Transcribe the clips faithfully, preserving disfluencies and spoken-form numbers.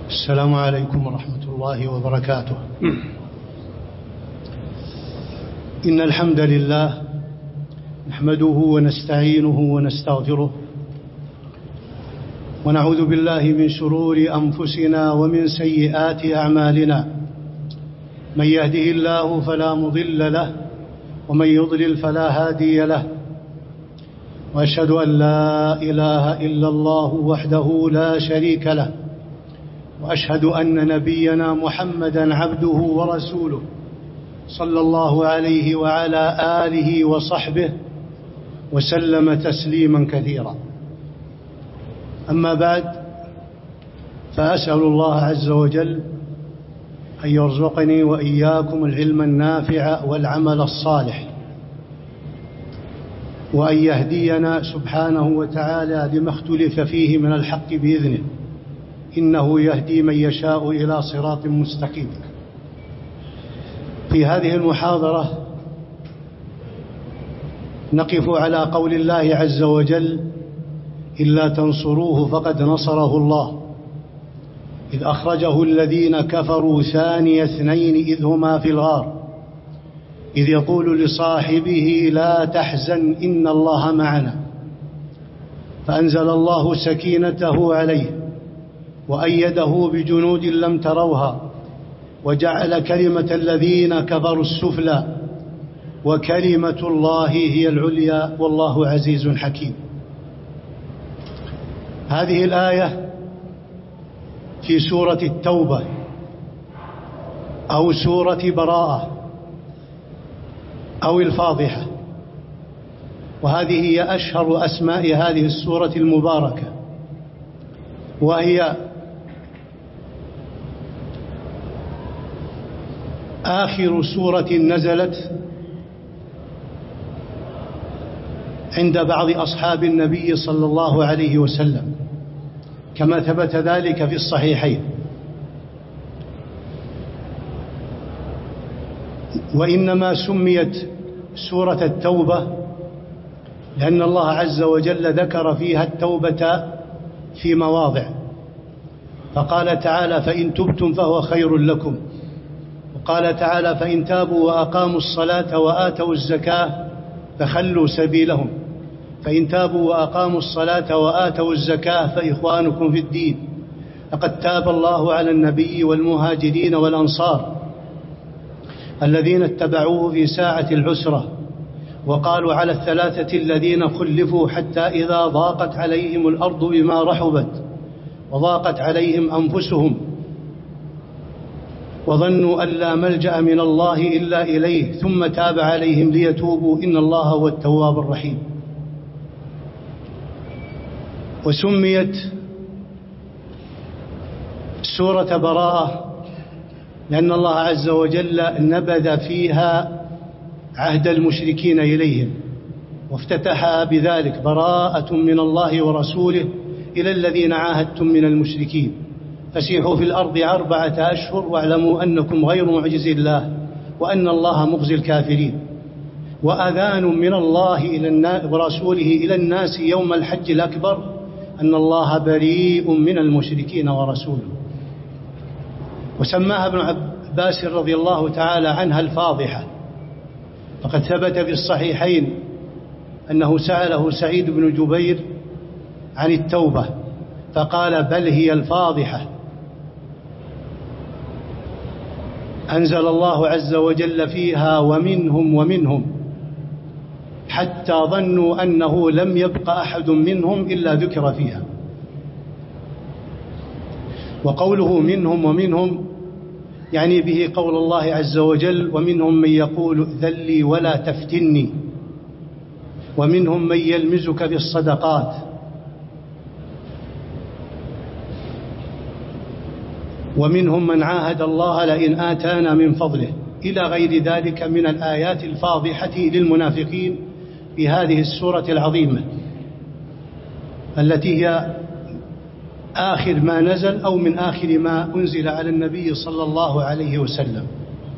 السلام عليكم ورحمة الله وبركاته. إن الحمد لله نحمده ونستعينه ونستغفره ونعوذ بالله من شرور أنفسنا ومن سيئات أعمالنا. من يهده الله فلا مضل له ومن يضلل فلا هادي له، وأشهد أن لا إله إلا الله وحده لا شريك له، وأشهد أن نبينا محمدا عبده ورسوله صلى الله عليه وعلى آله وصحبه وسلم تسليما كثيرا. أما بعد، فأسأل الله عز وجل أن يرزقني وإياكم العلم النافع والعمل الصالح، وأن يهدينا سبحانه وتعالى لما اختلف فيه من الحق بإذنه، إنه يهدي من يشاء إلى صراط مستقيم. في هذه المحاضرة نقف على قول الله عز وجل: إلا تنصروه فقد نصره الله إذ أخرجه الذين كفروا ثاني اثنين إذ هما في الغار إذ يقول لصاحبه لا تحزن إن الله معنا، فأنزل الله سكينته عليه وأيده بجنود لم تروها وجعل كلمة الذين كفروا السفلى وكلمة الله هي العليا والله عزيز حكيم. هذه الآية في سورة التوبة أو سورة براءة أو الفاضحة، وهذه هي أشهر أسماء هذه السورة المباركة، وهي آخر سورة نزلت عند بعض أصحاب النبي صلى الله عليه وسلم، كما ثبت ذلك في الصحيحين. وإنما سميت سورة التوبة لأن الله عز وجل ذكر فيها التوبة في مواضع، فقال تعالى: فإن تبتم فهو خير لكم، وقال تعالى: فإن تابوا وأقاموا الصلاة وآتوا الزكاة فخلوا سبيلهم، فإن تابوا وأقاموا الصلاة وآتوا الزكاة فإخوانكم في الدين، لقد تاب الله على النبي والمهاجرين والأنصار الذين اتبعوه في ساعة العسرة، وقالوا على الثلاثة الذين خلفوا حتى إذا ضاقت عليهم الأرض بما رحبت وضاقت عليهم أنفسهم وظنوا أن لا ملجأ من الله إلا إليه ثم تاب عليهم ليتوبوا إن الله هو التواب الرحيم. وسميت سورة براءة لأن الله عز وجل نبذ فيها عهد المشركين إليهم، وافتتحها بذلك: براءة من الله ورسوله إلى الذين عاهدتم من المشركين فسيحوا في الأرض أربعة أشهر واعلموا أنكم غير معجز الله وأن الله مخزي الكافرين. وأذان من الله إلى ورسوله إلى الناس يوم الحج الأكبر أن الله بريء من المشركين ورسوله. وسماها ابن عباس رضي الله تعالى عنها الفاضحة، فقد ثبت في الصحيحين أنه سأله سعيد بن جبير عن التوبة فقال: بل هي الفاضحة. أنزل الله عز وجل فيها: ومنهم ومنهم، حتى ظنوا أنه لم يبق أحد منهم إلا ذكر فيها. وقوله منهم ومنهم يعني به قول الله عز وجل: ومنهم من يقول ذلي ولا تفتني، ومنهم من يلمزك في الصدقات، ومنهم من عاهد الله لئن آتانا من فضله، إلى غير ذلك من الآيات الفاضحة للمنافقين في هذه السورة العظيمة التي هي آخر ما نزل أو من آخر ما أنزل على النبي صلى الله عليه وسلم.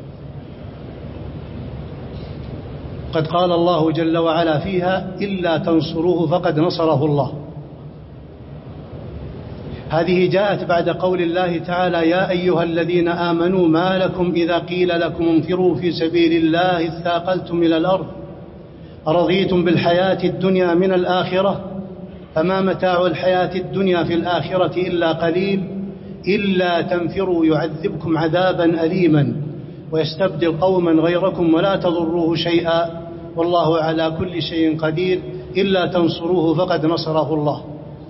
قد قال الله جل وعلا فيها: إلا تنصروه فقد نصره الله. هذه جاءت بعد قول الله تعالى: يا أيها الذين آمنوا ما لكم إذا قيل لكم انفروا في سبيل الله اثاقلتم إلى الأرض أرضيتم بالحياة الدنيا من الآخرة فما متاع الحياة الدنيا في الآخرة إلا قليل إلا تنفروا يعذبكم عذابا أليما ويستبدل قوما غيركم ولا تضروه شيئا والله على كل شيء قدير إلا تنصروه فقد نصره الله.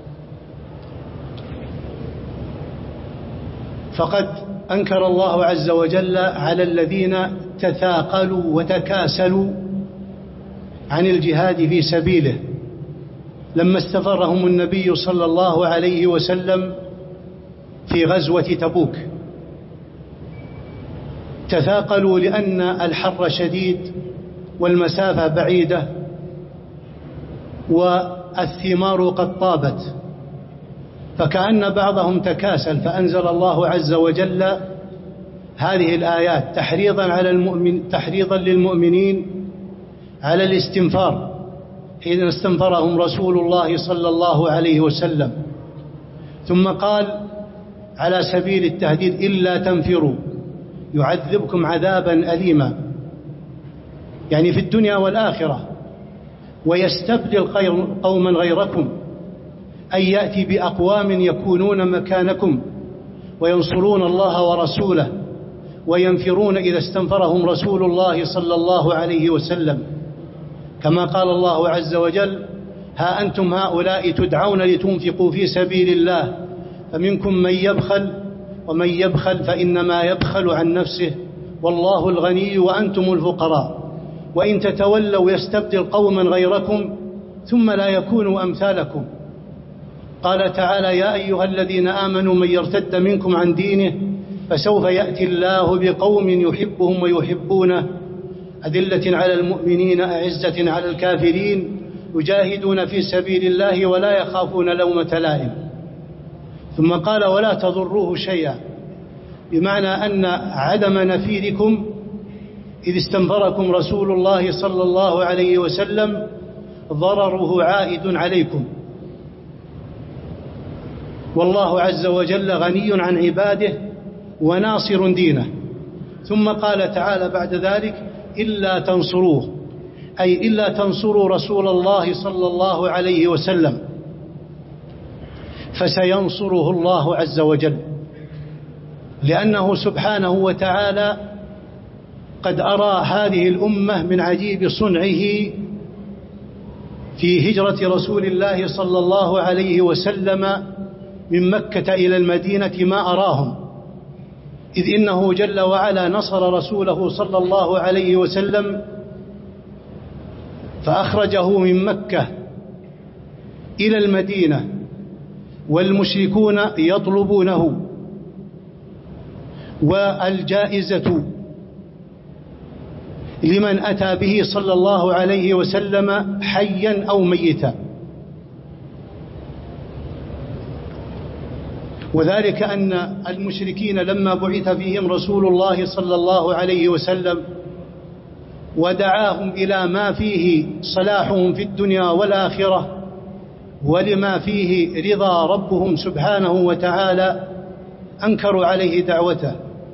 فقد أنكر الله عز وجل على الذين تثاقلوا وتكاسلوا عن الجهاد في سبيله لما استفرهم النبي صلى الله عليه وسلم في غزوة تبوك. تثاقلوا لأن الحر شديد والمسافة بعيدة والثمار قد طابت، فكأن بعضهم تكاسل، فأنزل الله عز وجل هذه الآيات تحريضا على المؤمن تحريضا للمؤمنين على الاستنفار حين استنفرهم رسول الله صلى الله عليه وسلم. ثم قال على سبيل التهديد: إلا تنفروا يعذبكم عذابا أليما، يعني في الدنيا والآخرة، ويستبدل قوما غيركم، أي يأتي بأقوام يكونون مكانكم وينصرون الله ورسوله وينفرون إذا استنفرهم رسول الله صلى الله عليه وسلم، كما قال الله عز وجل: ها أنتم هؤلاء تدعون لتنفقوا في سبيل الله فمنكم من يبخل ومن يبخل فإنما يبخل عن نفسه والله الغني وأنتم الفقراء وإن تتولوا يستبدل قوما غيركم ثم لا يكونوا أمثالكم. قال تعالى: يا أيها الذين آمنوا من يرتد منكم عن دينه فسوف يأتي الله بقوم يحبهم ويحبونه أذلة على المؤمنين أعزة على الكافرين يجاهدون في سبيل الله ولا يخافون لومة لائم. ثم قال: ولا تضروه شيئا، بمعنى أن عدم نفيركم إذ استنفركم رسول الله صلى الله عليه وسلم ضرره عائد عليكم، والله عز وجل غني عن عباده وناصر دينه. ثم قال تعالى بعد ذلك: إلا تنصروه، أي إلا تنصروا رسول الله صلى الله عليه وسلم فسينصره الله عز وجل، لأنه سبحانه وتعالى قد أرى هذه الأمة من عجيب صنعه في هجرة رسول الله صلى الله عليه وسلم من مكة إلى المدينة ما أراهم، إذ إنه جل وعلا نصر رسوله صلى الله عليه وسلم فأخرجه من مكة إلى المدينة والمشركون يطلبونه، والجائزة لمن أتى به صلى الله عليه وسلم حيا أو ميتا. وذلك أن المشركين لما بعث فيهم رسول الله صلى الله عليه وسلم ودعاهم إلى ما فيه صلاحهم في الدنيا والآخرة ولما فيه رضا ربهم سبحانه وتعالى، أنكروا عليه دعوته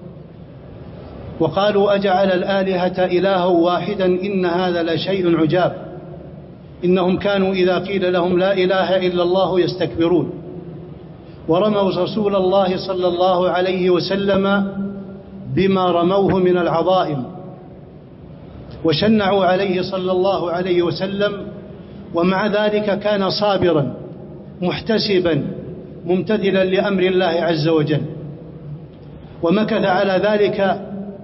وقالوا: أجعل الآلهة إلها واحدا إن هذا لشيء عجاب. إنهم كانوا إذا قيل لهم لا إله إلا الله يستكبرون، ورموا رسول الله صلى الله عليه وسلم بما رموه من العظائم، وشنعوا عليه صلى الله عليه وسلم، ومع ذلك كان صابرا محتسبا ممتثلا لأمر الله عز وجل، ومكث على ذلك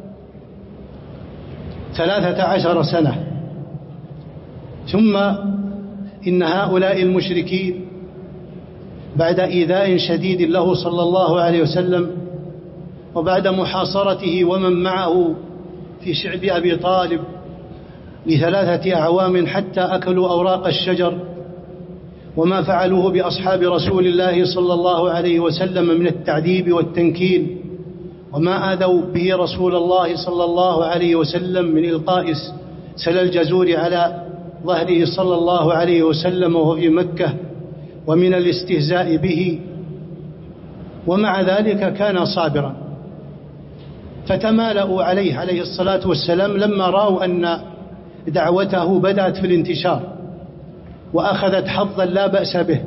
ثلاثة عشر سنة. ثم إن هؤلاء المشركين بعد إيذاء شديد له صلى الله عليه وسلم وبعد محاصرته ومن معه في شعب أبي طالب لثلاثة أعوام حتى أكلوا أوراق الشجر، وما فعلوه بأصحاب رسول الله صلى الله عليه وسلم من التعذيب والتنكيل، وما آذوا به رسول الله صلى الله عليه وسلم من إلقاء سل الجزور على ظهره صلى الله عليه وسلم وهو في مكة، ومن الاستهزاء به ومع ذلك كان صابرا. فتمالأوا عليه عليه الصلاة والسلام لما رأوا أن دعوته بدأت في الانتشار وأخذت حظا لا بأس به،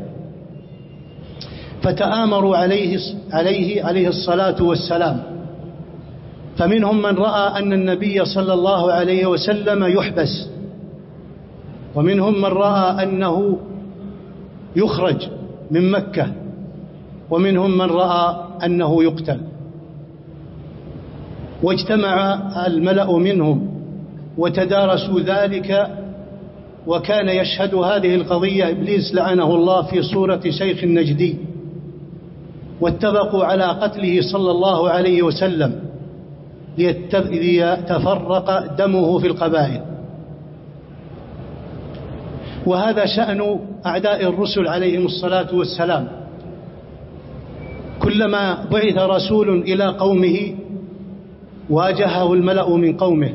فتآمروا عليه عليه عليه الصلاة والسلام. فمنهم من رأى أن النبي صلى الله عليه وسلم يحبس، ومنهم من رأى أنه يخرج من مكة، ومنهم من رأى أنه يقتل. واجتمع الملأ منهم وتدارسوا ذلك، وكان يشهد هذه القضية إبليس لعنه الله في صورة شيخ نجدي، واتفقوا على قتله صلى الله عليه وسلم ليتفرق دمه في القبائل. وهذا شأن أعداء الرسل عليهم الصلاة والسلام، كلما بعث رسول إلى قومه واجهه الملأ من قومه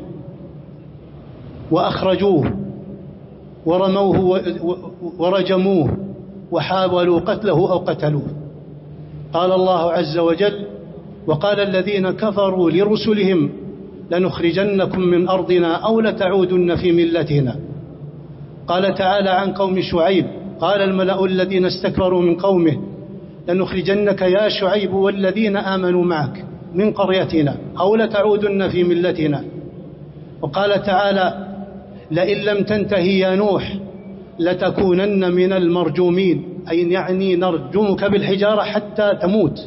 وأخرجوه ورموه ورجموه وحاولوا قتله أو قتلوه. قال الله عز وجل: وقال الذين كفروا لرسلهم لنخرجنكم من أرضنا أو لتعودن في ملتنا. قال تعالى عن قوم شعيب: قال الملأ الذين استكبروا من قومه لنخرجنك يا شعيب والذين آمنوا معك من قريتنا أو لتعودن في ملتنا. وقال تعالى: لئن لم تنتهي يا نوح لتكونن من المرجومين، أي يعني نرجمك بالحجارة حتى تموت.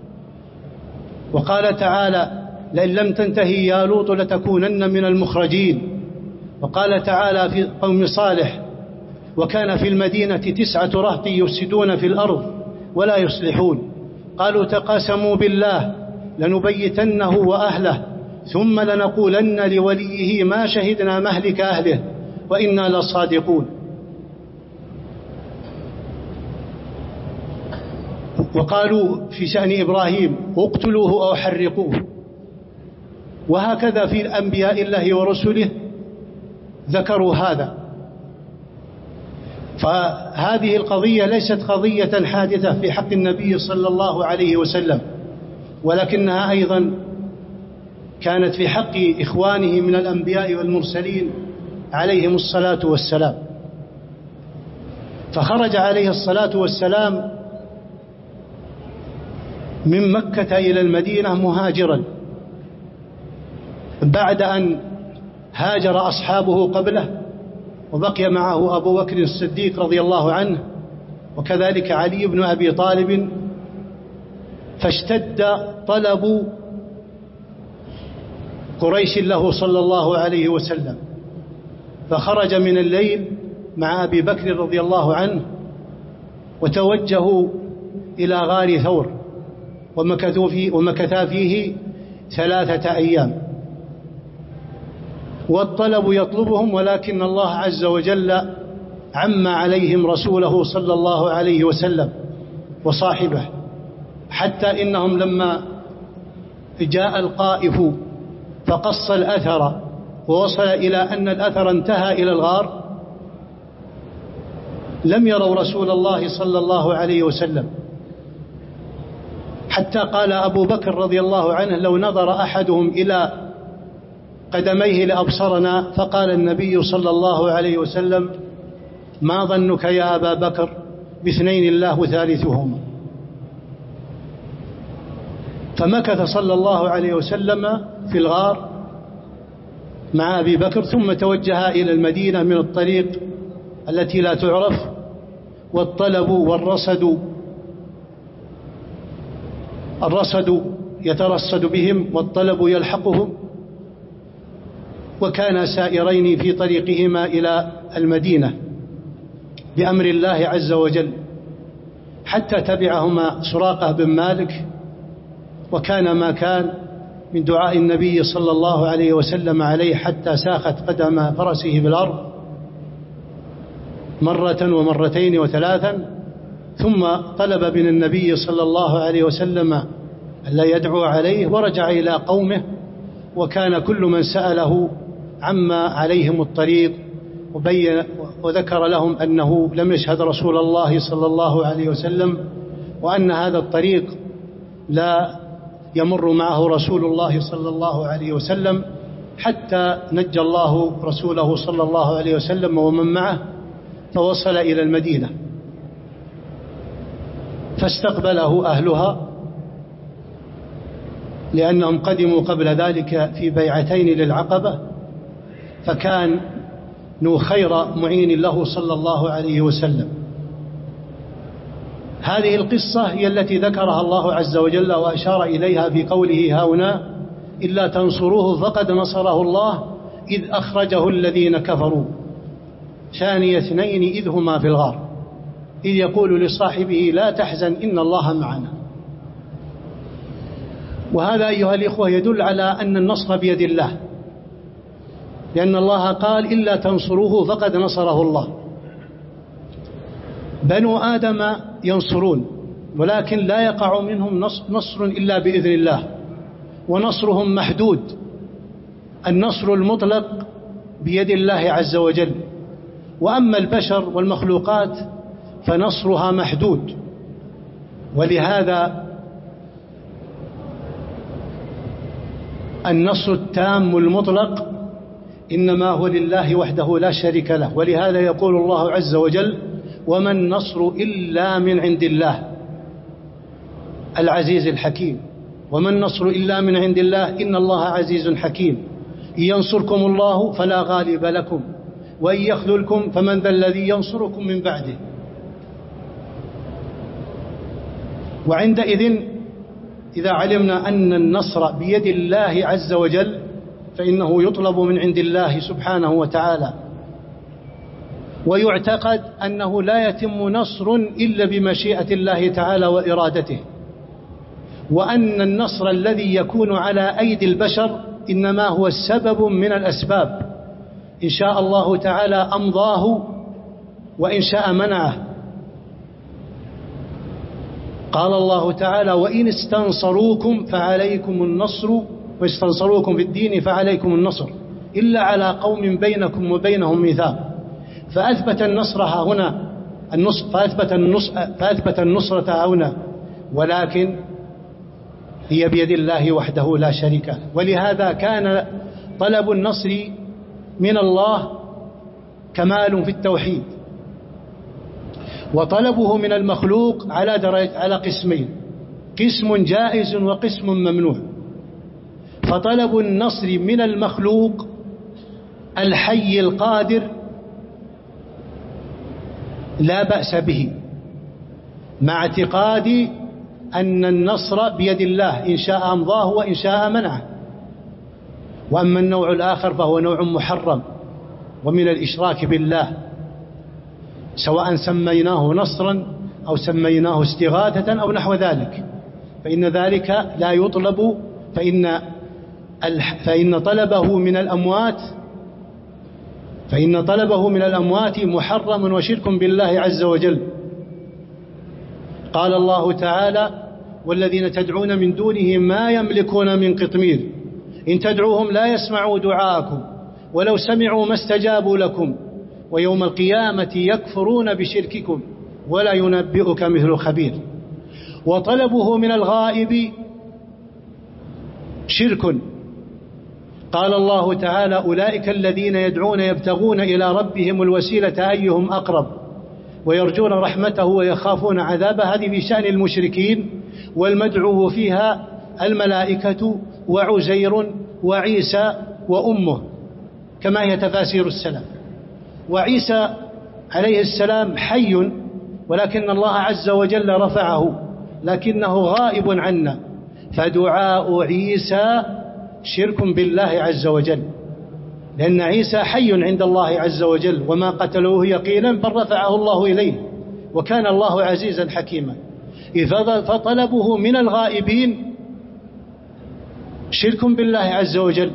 وقال تعالى: لئن لم تنتهي يا لوط لتكونن من المخرجين. وقال تعالى في قوم صالح: وكان في المدينة تسعة رهط يفسدون في الأرض ولا يصلحون، قالوا تقاسموا بالله لنبيتنه وأهله ثم لنقولن لوليه ما شهدنا مهلك أهله وإنا لصادقون. وقالوا في شأن إبراهيم: اقتلوه أو حرقوه. وهكذا في أنبياء الله ورسله ذكروا هذا. فهذه القضية ليست قضية حادثة في حق النبي صلى الله عليه وسلم، ولكنها أيضا كانت في حق إخوانه من الأنبياء والمرسلين عليهم الصلاة والسلام. فخرج عليه الصلاة والسلام من مكة إلى المدينة مهاجرا، بعد أن هاجر أصحابه قبله، وبقي معه أبو بكر الصديق رضي الله عنه، وكذلك علي بن أبي طالب. فاشتد طلب قريش له صلى الله عليه وسلم، فخرج من الليل مع أبي بكر رضي الله عنه وتوجهوا إلى غار ثور، ومكثوا فيه ومكثا فيه ثلاثة أيام. والطلب يطلبهم، ولكن الله عز وجل عم عليهم رسوله صلى الله عليه وسلم وصاحبه، حتى إنهم لما جاء القائف فقص الأثر ووصل إلى أن الأثر انتهى إلى الغار لم يروا رسول الله صلى الله عليه وسلم، حتى قال أبو بكر رضي الله عنه: لو نظر أحدهم إلى قدميه لأبصرنا. فقال النبي صلى الله عليه وسلم: ما ظنك يا أبا بكر باثنين الله ثالثهما. فمكث صلى الله عليه وسلم في الغار مع أبي بكر، ثم توجه إلى المدينة من الطريق التي لا تعرف. والطلب والرصد الرصد يترصد بهم والطلب يلحقهم، وكان سائرين في طريقهما إلى المدينة بأمر الله عز وجل، حتى تبعهما سراقة بن مالك. وكان ما كان من دعاء النبي صلى الله عليه وسلم عليه حتى ساخت قدم فرسه بالأرض مرة ومرتين وثلاثا، ثم طلب من النبي صلى الله عليه وسلم ألا يدعو عليه، ورجع إلى قومه. وكان كل من سأله عما عليهم الطريق وبين وذكر لهم أنه لم يشهد رسول الله صلى الله عليه وسلم، وأن هذا الطريق لا يمر معه رسول الله صلى الله عليه وسلم حتى نجى الله رسوله صلى الله عليه وسلم ومن معه، فوصل إلى المدينة فاستقبله أهلها، لأنهم قدموا قبل ذلك في بيعتين للعقبة، فكانوا خير معين له صلى الله عليه وسلم. هذه القصة هي التي ذكرها الله عز وجل وأشار إليها في قوله هاهنا: إلا تنصروه فقد نصره الله إذ أخرجه الذين كفروا ثاني اثنين إذ هما في الغار إذ يقول لصاحبه لا تحزن إن الله معنا. وهذا أيها الإخوة يدل على أن النصر بيد الله، لأن الله قال: إلا تنصروه فقد نصره الله. بنو آدم ينصرون، ولكن لا يقع منهم نصر إلا بإذن الله، ونصرهم محدود. النصر المطلق بيد الله عز وجل، وأما البشر والمخلوقات فنصرها محدود. ولهذا النصر التام المطلق إنما هو لله وحده لا شريك له. ولهذا يقول الله عز وجل: وما النصر إلا من عند الله العزيز الحكيم. وما النصر إلا من عند الله إن الله عزيز حكيم. إن ينصركم الله فلا غالب لكم وإن يخذلكم فمن ذا الذي ينصركم من بعده. وعندئذ إذا علمنا أن النصر بيد الله عز وجل فإنه يطلب من عند الله سبحانه وتعالى، ويعتقد أنه لا يتم نصر إلا بمشيئة الله تعالى وإرادته، وأن النصر الذي يكون على أيدي البشر إنما هو السبب من الأسباب، إن شاء الله تعالى أمضاه وإن شاء منعه. قال الله تعالى: وإن استنصروكم فعليكم النصر، واستنصروكم في الدين فعليكم النصر إلا على قوم بينكم وبينهم ميثاق. فأثبت النصر هنا النصر فأثبت, النصر فأثبت النصرة هنا، ولكن هي بيد الله وحده لا شريك له. ولهذا كان طلب النصر من الله كمال في التوحيد، وطلبه من المخلوق على درجة على قسمين: قسم جائز وقسم ممنوع. فطلب النصر من المخلوق الحي القادر لا بأس به، مع اعتقاد أن النصر بيد الله إن شاء أمضاه وإن شاء منعه. وأما النوع الآخر فهو نوع محرم ومن الإشراك بالله، سواء سميناه نصرا أو سميناه استغاثة أو نحو ذلك، فإن ذلك لا يطلب، فإن فإن طلبه من الأموات فإن طلبه من الأموات محرم وشرك بالله عز وجل. قال الله تعالى: والذين تدعون من دونه ما يملكون من قطمير إن تدعوهم لا يسمعوا دعاءكم ولو سمعوا ما استجابوا لكم ويوم القيامة يكفرون بشرككم ولا ينبئك مثل خبير. وطلبه من الغائب شرك. قال الله تعالى: أولئك الذين يدعون يبتغون إلى ربهم الوسيلة أيهم أقرب ويرجون رحمته ويخافون عذابه. هذه في شأن المشركين، والمدعو فيها الملائكة وعزير وعيسى وأمه، كما هي تفاسير السلام. وعيسى عليه السلام حي، ولكن الله عز وجل رفعه، لكنه غائب عنا، فدعاء عيسى شرك بالله عز وجل، لأن عيسى حي عند الله عز وجل وما قتلوه يقينا بل رفعه الله إليه، وكان الله عزيزا حكيما. فطلبه من الغائبين شرك بالله عز وجل.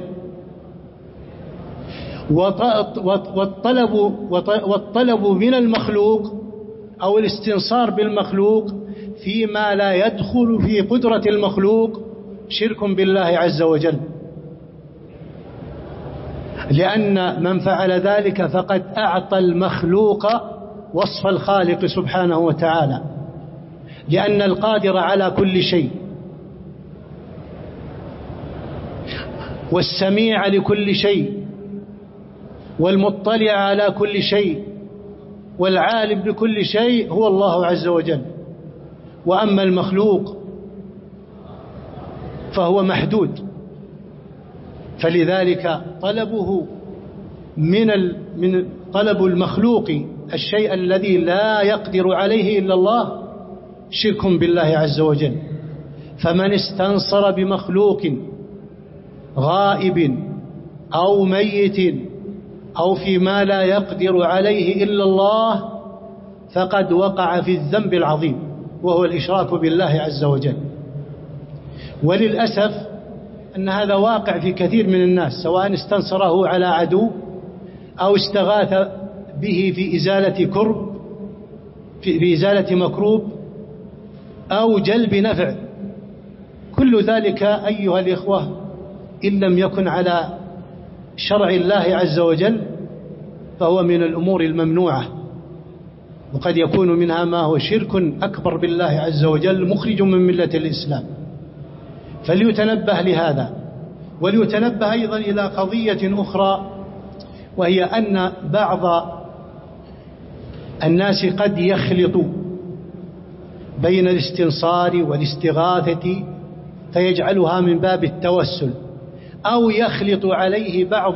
والطلب, والطلب من المخلوق أو الاستنصار بالمخلوق فيما لا يدخل في قدرة المخلوق شرك بالله عز وجل، لأن من فعل ذلك فقد أعطى المخلوق وصف الخالق سبحانه وتعالى، لأن القادر على كل شيء والسميع لكل شيء والمطلع على كل شيء والعالم بكل شيء هو الله عز وجل. وأما المخلوق فهو محدود، فلذلك طلبه من من طلب المخلوق الشيء الذي لا يقدر عليه إلا الله شرك بالله عز وجل. فمن استنصر بمخلوق غائب أو ميت أو فيما لا يقدر عليه إلا الله فقد وقع في الذنب العظيم وهو الإشراك بالله عز وجل. وللأسف أن هذا واقع في كثير من الناس، سواء استنصره على عدو أو استغاث به في إزالة كرب في إزالة مكروب أو جلب نفع. كل ذلك أيها الإخوة إن لم يكن على شرع الله عز وجل فهو من الأمور الممنوعة، وقد يكون منها ما هو شرك أكبر بالله عز وجل مخرج من ملة الإسلام. فليتنبه لهذا، وليتنبه أيضا إلى قضية أخرى، وهي أن بعض الناس قد يخلط بين الاستنصار والاستغاثة فيجعلها من باب التوسل، أو يخلط عليه بعض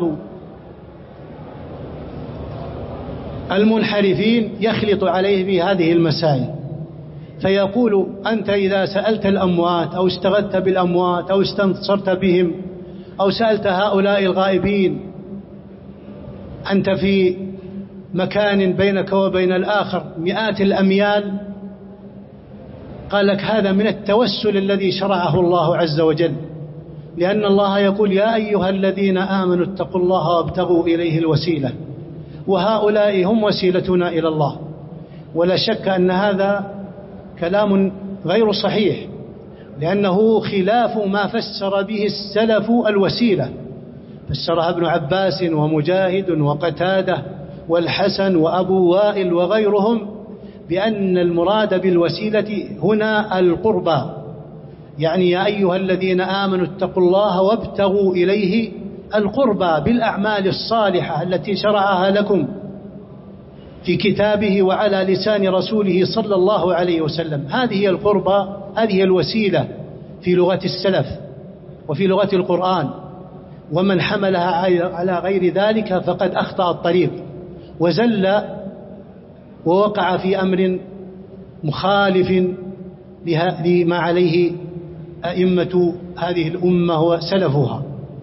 المنحرفين يخلط عليه بهذه المسائل، فيقول أنت إذا سألت الأموات أو استغثت بالأموات أو استنصرت بهم أو سألت هؤلاء الغائبين أنت في مكان بينك وبين الآخر مئات الأميال، قال لك هذا من التوسل الذي شرعه الله عز وجل، لأن الله يقول يا أيها الذين آمنوا اتقوا الله وابتغوا إليه الوسيلة، وهؤلاء هم وسيلتنا إلى الله. ولا شك أن هذا كلام غير صحيح، لأنه خلاف ما فسر به السلف الوسيلة، فسرها ابن عباس ومجاهد وقتادة والحسن وأبو وائل وغيرهم بأن المراد بالوسيلة هنا القربى، يعني يا أيها الذين آمنوا اتقوا الله وابتغوا إليه القربى بالأعمال الصالحة التي شرعها لكم في كتابه وعلى لسان رسوله صلى الله عليه وسلم. هذه القربى، هذه الوسيلة في لغة السلف وفي لغة القرآن، ومن حملها على غير ذلك فقد أخطأ الطريق وزل ووقع في أمر مخالف لما عليه أئمة هذه الأمة وسلفها.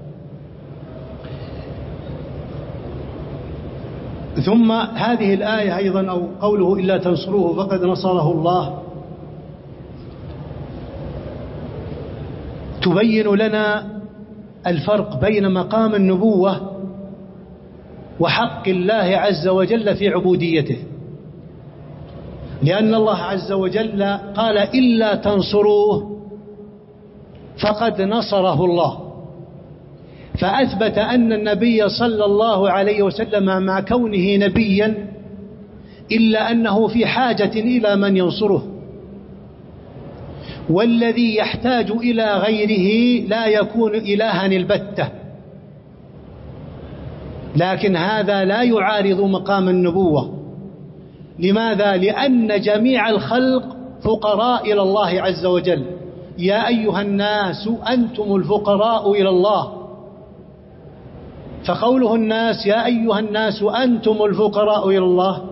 ثم هذه الآية أيضا أو قوله إلا تنصروه فقد نصره الله تبين لنا الفرق بين مقام النبوة وحق الله عز وجل في عبوديته، لأن الله عز وجل قال إلا تنصروه فقد نصره الله، فأثبت أن النبي صلى الله عليه وسلم مع كونه نبيا إلا أنه في حاجة إلى من ينصره، والذي يحتاج إلى غيره لا يكون إلها البتة، لكن هذا لا يعارض مقام النبوة. لماذا؟ لأن جميع الخلق فقراء إلى الله عز وجل، يا أيها الناس أنتم الفقراء إلى الله، فقوله الناس يا أيها الناس أنتم الفقراء إلى الله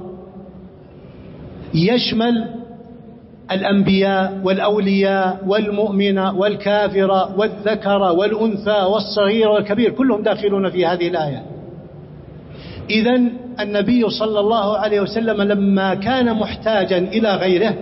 يشمل الأنبياء والأولياء والمؤمن والكافر والذكر والأنثى والصغير والكبير، كلهم داخلون في هذه الآية. إذن النبي صلى الله عليه وسلم لما كان محتاجا إلى غيره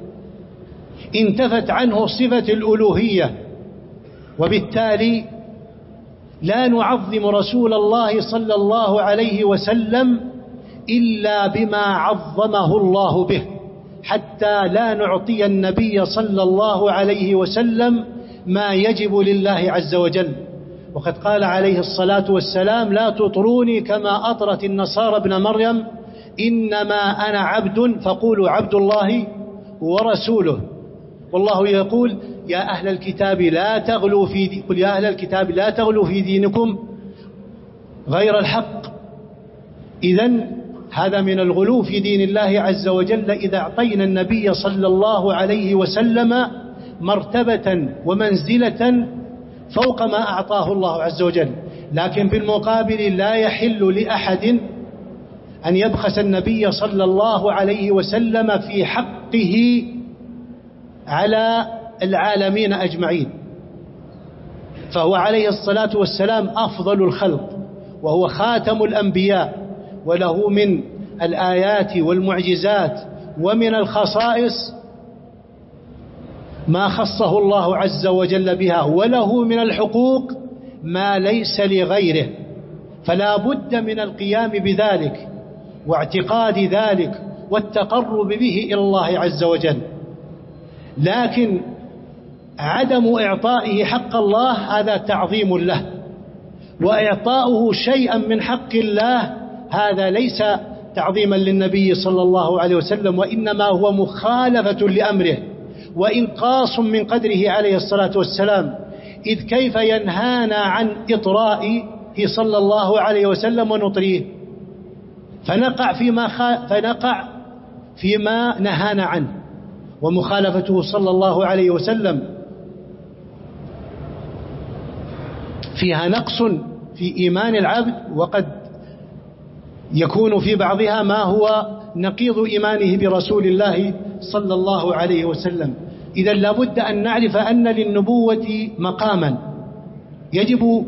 انتفت عنه صفة الألوهية، وبالتالي لا نعظم رسول الله صلى الله عليه وسلم إلا بما عظمه الله به، حتى لا نعطي النبي صلى الله عليه وسلم ما يجب لله عز وجل. وقد قال عليه الصلاة والسلام لا تطروني كما أطرت النصارى ابن مريم، إنما أنا عبد فقولوا عبد الله ورسوله. والله يقول يا أهل الكتاب لا تغلوا في دي قل يا أهل الكتاب لا تغلوا في دينكم غير الحق. إذن هذا من الغلو في دين الله عز وجل إذا أعطينا النبي صلى الله عليه وسلم مرتبة ومنزلة فوق ما أعطاه الله عز وجل. لكن بالمقابل لا يحل لأحد أن يبخس النبي صلى الله عليه وسلم في حقه على العالمين أجمعين، فهو عليه الصلاة والسلام أفضل الخلق وهو خاتم الأنبياء، وله من الآيات والمعجزات ومن الخصائص ما خصه الله عز وجل بها، وله من الحقوق ما ليس لغيره، فلا بد من القيام بذلك واعتقاد ذلك والتقرب به إلى الله عز وجل. لكن عدم إعطائه حق الله هذا تعظيم له، وإعطاؤه شيئا من حق الله هذا ليس تعظيما للنبي صلى الله عليه وسلم، وإنما هو مخالفة لأمره وإنقاص من قدره عليه الصلاة والسلام. إذ كيف ينهانا عن إطرائه صلى الله عليه وسلم ونطريه فنقع فيما, خ... فنقع فيما نهانا عنه، ومخالفته صلى الله عليه وسلم فيها نقص في إيمان العبد، وقد يكون في بعضها ما هو نقيض إيمانه برسول الله صلى الله عليه وسلم. إذا لابد أن نعرف أن للنبوة مقاما يجب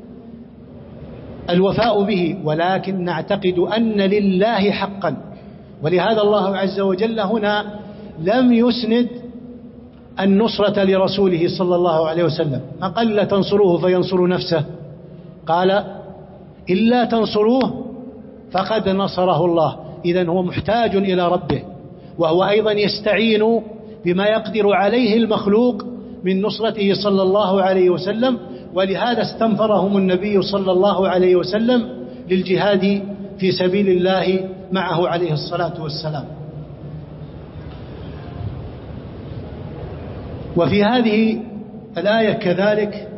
الوفاء به، ولكن نعتقد أن لله حقا، ولهذا الله عز وجل هنا لم يسند النصرة لرسوله صلى الله عليه وسلم، ما قال لا تنصروه فينصر نفسه، قال إلا تنصروه فقد نصره الله. إذن هو محتاج إلى ربه، وهو أيضا يستعين بما يقدر عليه المخلوق من نصرته صلى الله عليه وسلم، ولهذا استنفرهم النبي صلى الله عليه وسلم للجهاد في سبيل الله معه عليه الصلاة والسلام. وفي هذه الآية كذلك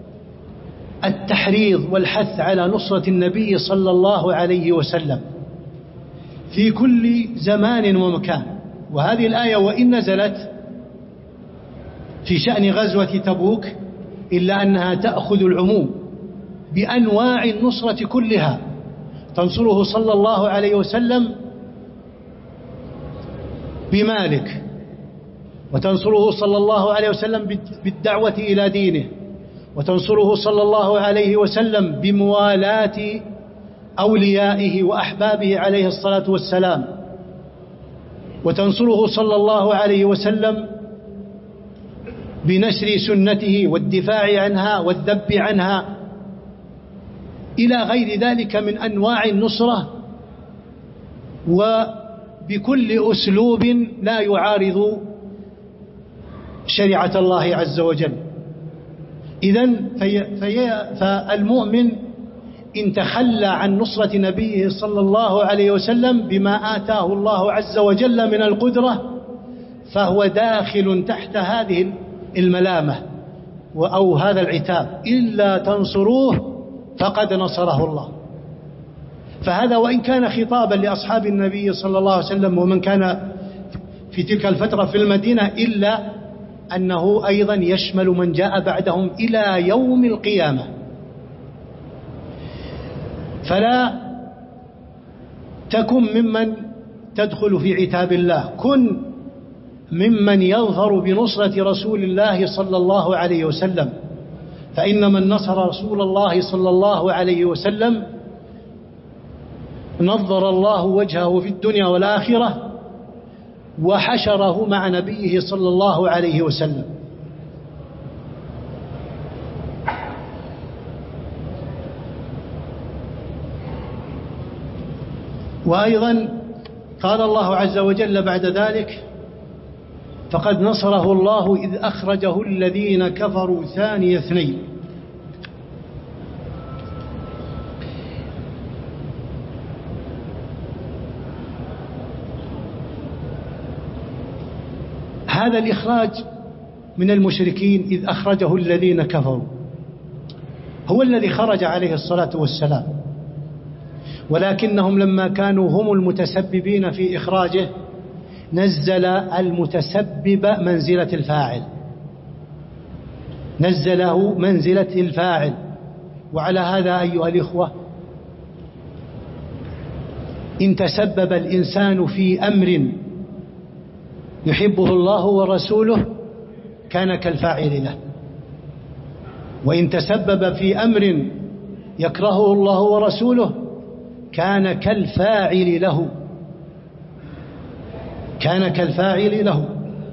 التحريض والحث على نصرة النبي صلى الله عليه وسلم في كل زمان ومكان. وهذه الآية وإن نزلت في شأن غزوة تبوك إلا أنها تأخذ العموم بأنواع النصرة كلها، تنصره صلى الله عليه وسلم بمالك، وتنصره صلى الله عليه وسلم بالدعوة إلى دينه، وتنصره صلى الله عليه وسلم بموالاة أوليائه وأحبابه عليه الصلاة والسلام، وتنصره صلى الله عليه وسلم بنشر سنته والدفاع عنها والذب عنها إلى غير ذلك من أنواع النصرة، وبكل أسلوب لا يعارض شريعة الله عز وجل. إذن في في فالمؤمن إن تخلى عن نصرة نبيه صلى الله عليه وسلم بما آتاه الله عز وجل من القدرة فهو داخل تحت هذه الملامة أو هذا العتاب، إلا تنصروه فقد نصره الله. فهذا وإن كان خطابا لأصحاب النبي صلى الله عليه وسلم ومن كان في تلك الفترة في المدينة، إلا أنه أيضا يشمل من جاء بعدهم إلى يوم القيامة. فلا تكن ممن تدخل في عتاب الله، كن ممن يظهر بنصرة رسول الله صلى الله عليه وسلم. فإن من نصر رسول الله صلى الله عليه وسلم نظر الله وجهه في الدنيا والآخرة وحشره مع نبيه صلى الله عليه وسلم. وأيضا قال الله عز وجل بعد ذلك: فقد نصره الله إذ أخرجه الذين كفروا ثاني اثنين. هذا الإخراج من المشركين إذ أخرجه الذين كفروا، هو الذي خرج عليه الصلاة والسلام، ولكنهم لما كانوا هم المتسببين في إخراجه نزل المتسبب منزلة الفاعل، نزله منزلة الفاعل. وعلى هذا أيها الإخوة، إن تسبب الإنسان في أمر يحبه الله ورسوله كان كالفاعل له، وإن تسبب في أمر يكرهه الله ورسوله كان كالفاعل له، كان كالفاعل له.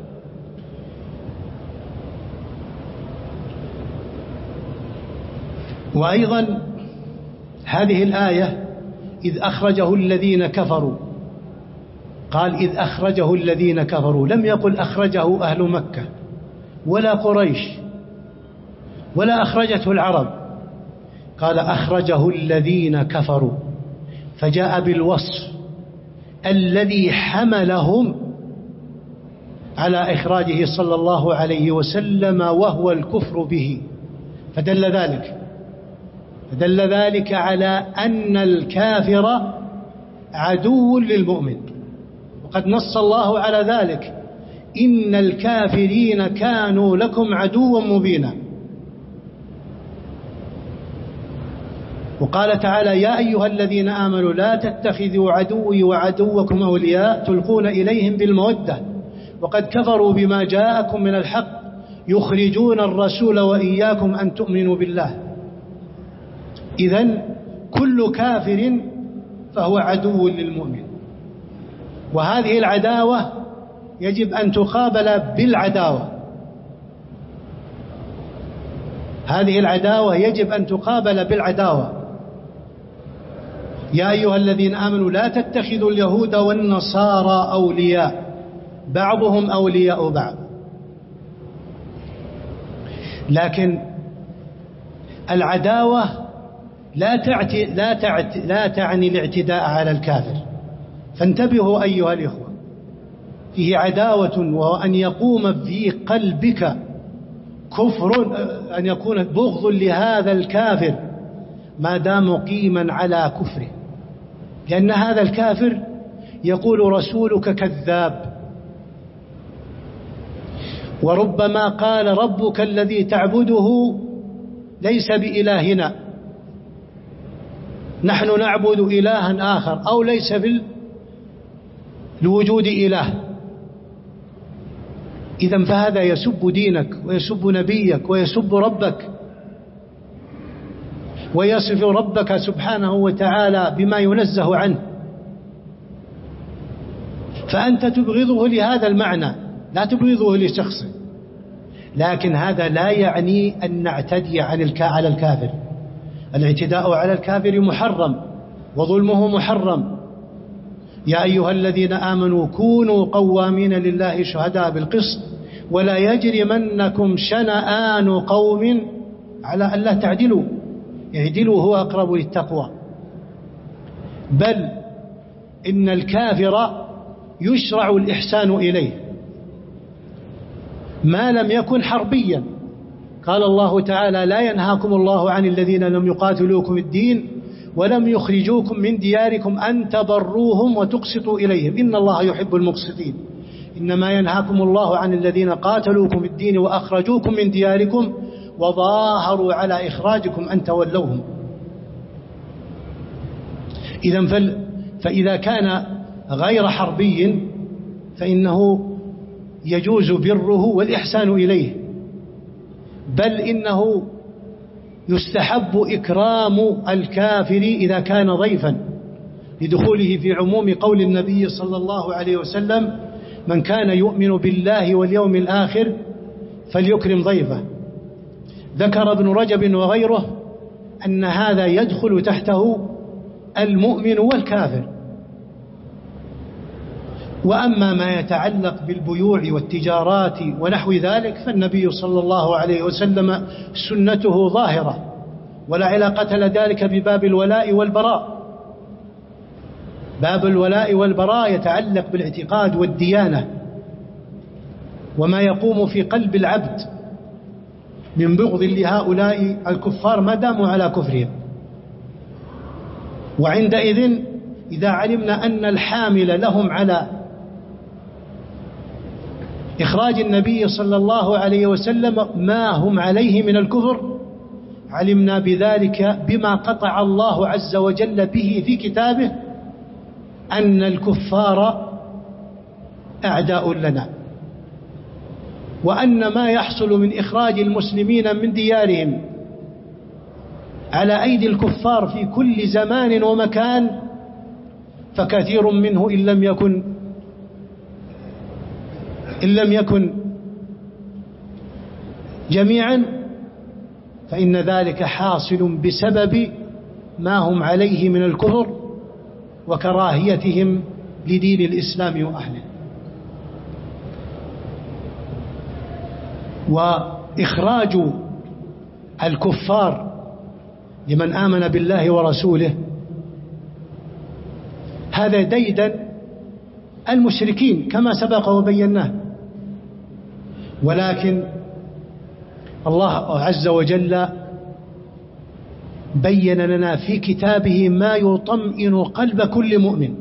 وأيضا هذه الآية إذ أخرجه الذين كفروا، قال إذ أخرجه الذين كفروا، لم يقل أخرجه أهل مكة ولا قريش ولا أخرجته العرب، قال أخرجه الذين كفروا، فجاء بالوصف الذي حملهم على إخراجه صلى الله عليه وسلم وهو الكفر به، فدل ذلك فدل ذلك على أن الكافر عدو للمؤمن، وقد نص الله على ذلك إن الكافرين كانوا لكم عدوا مبينا. وقال تعالى يا أيها الذين آمنوا لا تتخذوا عدوي وعدوكم أولياء تلقون إليهم بالمودة وقد كفروا بما جاءكم من الحق يخرجون الرسول وإياكم أن تؤمنوا بالله. إذن كل كافر فهو عدو للمؤمن، وهذه العداوة يجب أن تقابل بالعداوة، هذه العداوة يجب أن تقابل بالعداوة. يا أيها الذين آمنوا لا تتخذوا اليهود والنصارى أولياء بعضهم أولياء بعض، لكن العداوة لا تعتي لا تعتي لا تعني الاعتداء على الكافر، فانتبهوا أيها الإخوة، فيه عداوة وهو أن يقوم في قلبك كفر، أن يكون بغض لهذا الكافر ما دام قيما على كفره، لأن هذا الكافر يقول رسولك كذاب، وربما قال ربك الذي تعبده ليس بإلهنا، نحن نعبد إلها آخر، أو ليس في الوجود إله. إذن فهذا يسب دينك ويسب نبيك ويسب ربك، ويصف ربك سبحانه وتعالى بما ينزه عنه، فأنت تبغضه لهذا المعنى، لا تبغضه لشخصه. لكن هذا لا يعني أن نعتدي على الكافر، الاعتداء على الكافر محرم وظلمه محرم. يا أيها الذين آمنوا كونوا قوامين لله شهداء بالقسط ولا يجرمنكم شنآن قوم على أن لا تعدلوا، اعدلوا هو أقرب للتقوى. بل إن الكافر يشرع الإحسان إليه ما لم يكن حربيا. قال الله تعالى لا ينهاكم الله عن الذين لم يقاتلوكم الدين ولم يخرجوكم من دياركم أن تبروهم وتقسطوا إليهم إن الله يحب المقسطين، إنما ينهاكم الله عن الذين قاتلوكم الدين وأخرجوكم من دياركم وظاهروا على إخراجكم أن تولوهم. إذن فإذا كان غير حربي فإنه يجوز بره والإحسان إليه، بل إنه يستحب إكرام الكافر إذا كان ضيفا، لدخوله في عموم قول النبي صلى الله عليه وسلم من كان يؤمن بالله واليوم الآخر فليكرم ضيفه. ذكر ابن رجب وغيره أن هذا يدخل تحته المؤمن والكافر. وأما ما يتعلق بالبيوع والتجارات ونحو ذلك فالنبي صلى الله عليه وسلم سنته ظاهرة، ولا علاقة لذلك بباب الولاء والبراء. باب الولاء والبراء يتعلق بالاعتقاد والديانة، وما يقوم في قلب العبد من بغض لهؤلاء الكفار ما داموا على كفرهم. وعندئذ إذا علمنا أن الحامل لهم على إخراج النبي صلى الله عليه وسلم ما هم عليه من الكفر، علمنا بذلك بما قطع الله عز وجل به في كتابه أن الكفار أعداء لنا، وأن ما يحصل من إخراج المسلمين من ديارهم على أيدي الكفار في كل زمان ومكان فكثير منه إن لم يكن إن لم يكن جميعا فإن ذلك حاصل بسبب ما هم عليه من الكفر وكراهيتهم لدين الإسلام وأهله. وإخراج الكفار لمن آمن بالله ورسوله هذا ديدن المشركين كما سبق وبيناه، ولكن الله عز وجل بين لنا في كتابه ما يطمئن قلب كل مؤمن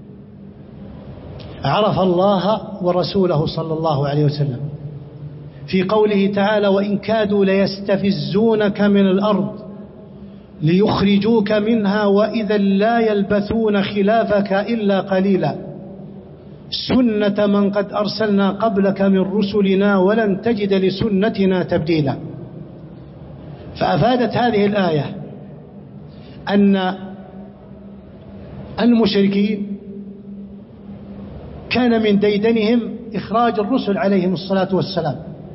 عرف الله ورسوله صلى الله عليه وسلم في قوله تعالى: وإن كادوا ليستفزونك من الأرض ليخرجوك منها وإذا لا يلبثون خلافك إلا قليلا سنة من قد أرسلنا قبلك من رسلنا ولن تجد لسنتنا تبديلا. فأفادت هذه الآية أن المشركين كان من ديدنهم إخراج الرسل عليهم الصلاة والسلام،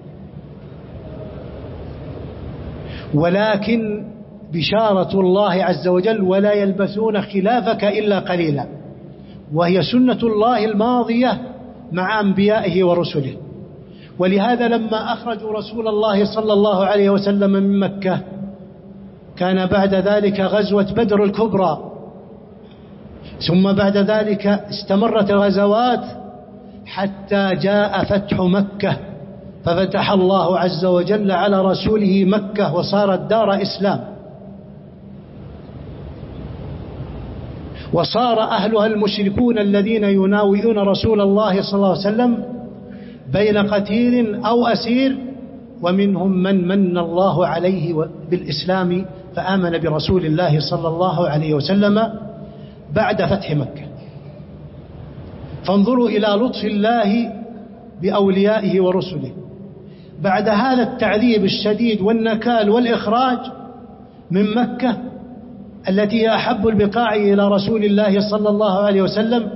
ولكن بشارة الله عز وجل: ولا يلبثون خلافك إلا قليلا، وهي سنة الله الماضية مع أنبيائه ورسله. ولهذا لما أخرجوا رسول الله صلى الله عليه وسلم من مكة كان بعد ذلك غزوة بدر الكبرى، ثم بعد ذلك استمرت الغزوات حتى جاء فتح مكة، ففتح الله عز وجل على رسوله مكة وصارت دار إسلام، وصار أهلها المشركون الذين يناوئون رسول الله صلى الله عليه وسلم بين قتيل أو أسير، ومنهم من من الله عليه بالإسلام فآمن برسول الله صلى الله عليه وسلم بعد فتح مكة. فانظروا إلى لطف الله بأوليائه ورسله بعد هذا التعذيب الشديد والنكال والإخراج من مكة التي هي أحب البقاع إلى رسول الله صلى الله عليه وسلم،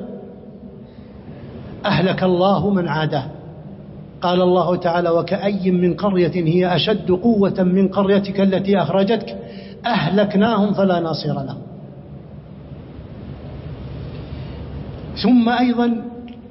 أهلك الله من عاده. قال الله تعالى: وكأي من قرية هي أشد قوة من قريتك التي أخرجتك أهلكناهم فلا ناصر لهم. ثم أيضا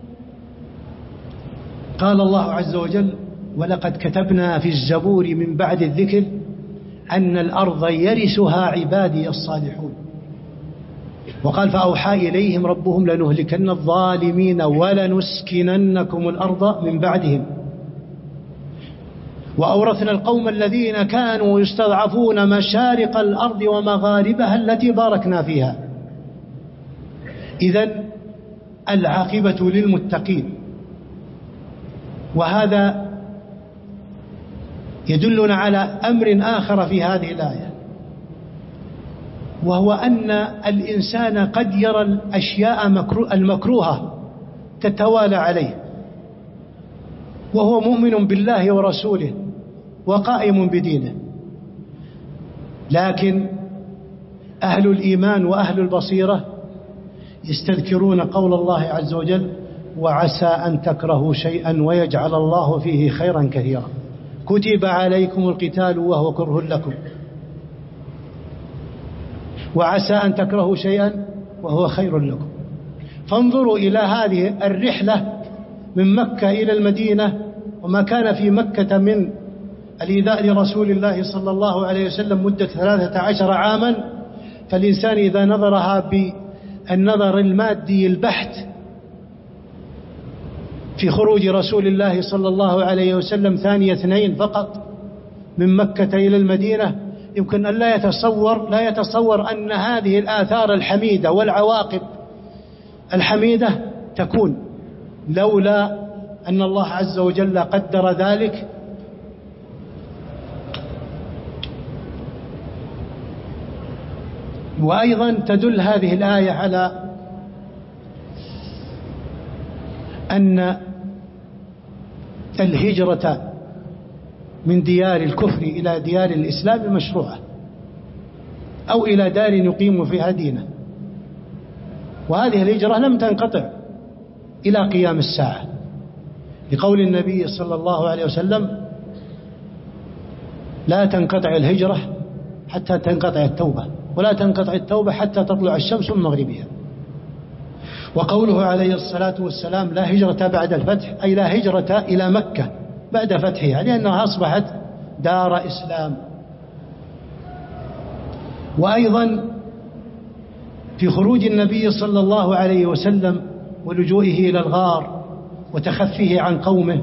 قال الله عز وجل: ولقد كتبنا في الزبور من بعد الذكر أن الأرض يرثها عبادي الصالحون. وقال: فأوحى إليهم ربهم لنهلكن الظالمين ولنسكننكم الأرض من بعدهم وأورثنا القوم الذين كانوا يستضعفون مشارق الأرض ومغاربها التي باركنا فيها. إذن العاقبة للمتقين. وهذا يدلنا على أمر آخر في هذه الآية، وهو أن الإنسان قد يرى الأشياء المكروهة تتوالى عليه وهو مؤمن بالله ورسوله وقائم بدينه، لكن أهل الإيمان وأهل البصيرة يستذكرون قول الله عز وجل: وعسى أن تكرهوا شيئا ويجعل الله فيه خيرا كثيرا كتب عليكم القتال وهو كره لكم وعسى أن تكرهوا شيئا وهو خير لكم. فانظروا إلى هذه الرحلة من مكة إلى المدينة وما كان في مكة من الإيذاء لرسول الله صلى الله عليه وسلم مدة ثلاثة عشر عاما. فالإنسان إذا نظرها بالنظر المادي البحت في خروج رسول الله صلى الله عليه وسلم ثاني اثنين فقط من مكة إلى المدينة، يمكن أن لا يتصور لا يتصور أن هذه الآثار الحميدة والعواقب الحميدة تكون لولا أن الله عز وجل قدر ذلك. وأيضا تدل هذه الآية على أن الهجرة من ديار الكفر إلى ديار الإسلام مشروعة، أو إلى دار يقيم فيها دينه، وهذه الهجرة لم تنقطع إلى قيام الساعة، لقول النبي صلى الله عليه وسلم: لا تنقطع الهجرة حتى تنقطع التوبة، ولا تنقطع التوبة حتى تطلع الشمس من مغربها. وقوله عليه الصلاة والسلام: لا هجرة بعد الفتح، أي لا هجرة إلى مكة بعد فتحها، لأنها أصبحت دار إسلام. وأيضا في خروج النبي صلى الله عليه وسلم ولجوئه إلى الغار وتخفيه عن قومه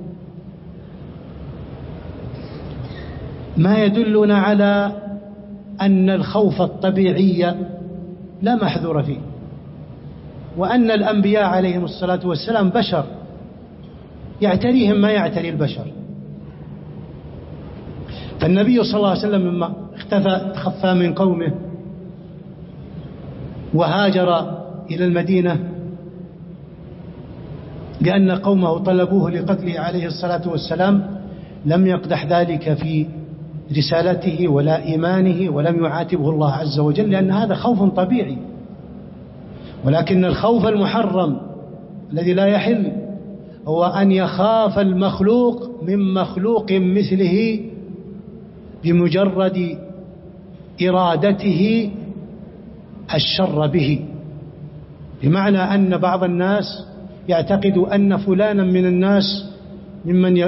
ما يدلنا على أن الخوف الطبيعي لا محذور فيه، وأن الأنبياء عليهم الصلاة والسلام بشر يعتريهم ما يعتري البشر. فالنبي صلى الله عليه وسلم لما اختفى تخفى من قومه وهاجر إلى المدينة لأن قومه طلبوه لقتله عليه الصلاة والسلام، لم يقدح ذلك في رسالته ولا إيمانه، ولم يعاتبه الله عز وجل، لأن هذا خوف طبيعي. ولكن الخوف المحرم الذي لا يحل هو أن يخاف المخلوق من مخلوق مثله بمجرد إرادته الشر به، بمعنى أن بعض الناس يعتقد أن فلانا من الناس ممن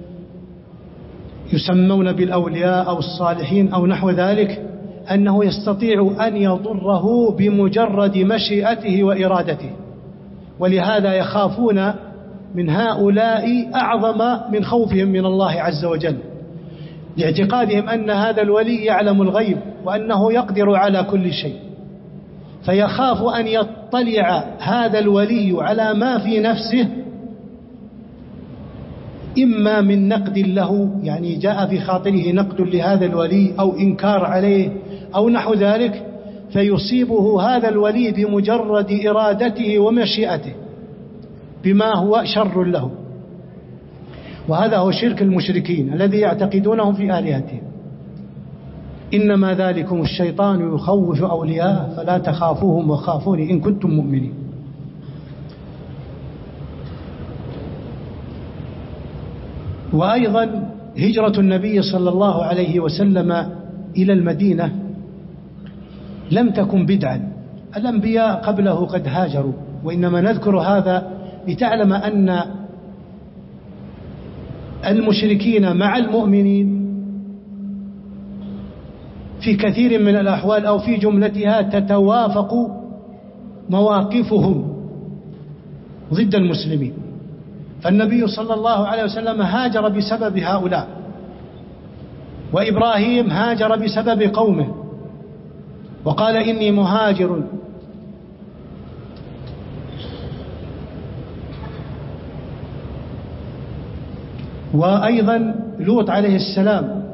يسمون بالأولياء أو الصالحين أو نحو ذلك أنه يستطيع أن يضره بمجرد مشيئته وإرادته، ولهذا يخافون من هؤلاء أعظم من خوفهم من الله عز وجل، لاعتقادهم أن هذا الولي يعلم الغيب وأنه يقدر على كل شيء، فيخاف أن يطلع هذا الولي على ما في نفسه، إما من نقد له، يعني جاء في خاطره نقد لهذا الولي أو إنكار عليه أو نحو ذلك، فيصيبه هذا الولي بمجرد إرادته ومشيئته بما هو شر له. وهذا هو شرك المشركين الذي يعتقدونه في آلهتهم. إنما ذلكم الشيطان يخوف أولياءه فلا تخافوهم وخافوني إن كنتم مؤمنين. وأيضا هجرة النبي صلى الله عليه وسلم إلى المدينة لم تكن بدعا، الأنبياء قبله قد هاجروا، وإنما نذكر هذا لتعلم أن المشركين مع المؤمنين في كثير من الأحوال أو في جملتها تتوافق مواقفهم ضد المسلمين. فالنبي صلى الله عليه وسلم هاجر بسبب هؤلاء، وإبراهيم هاجر بسبب قومه وقال إني مهاجر. وأيضا لوط عليه السلام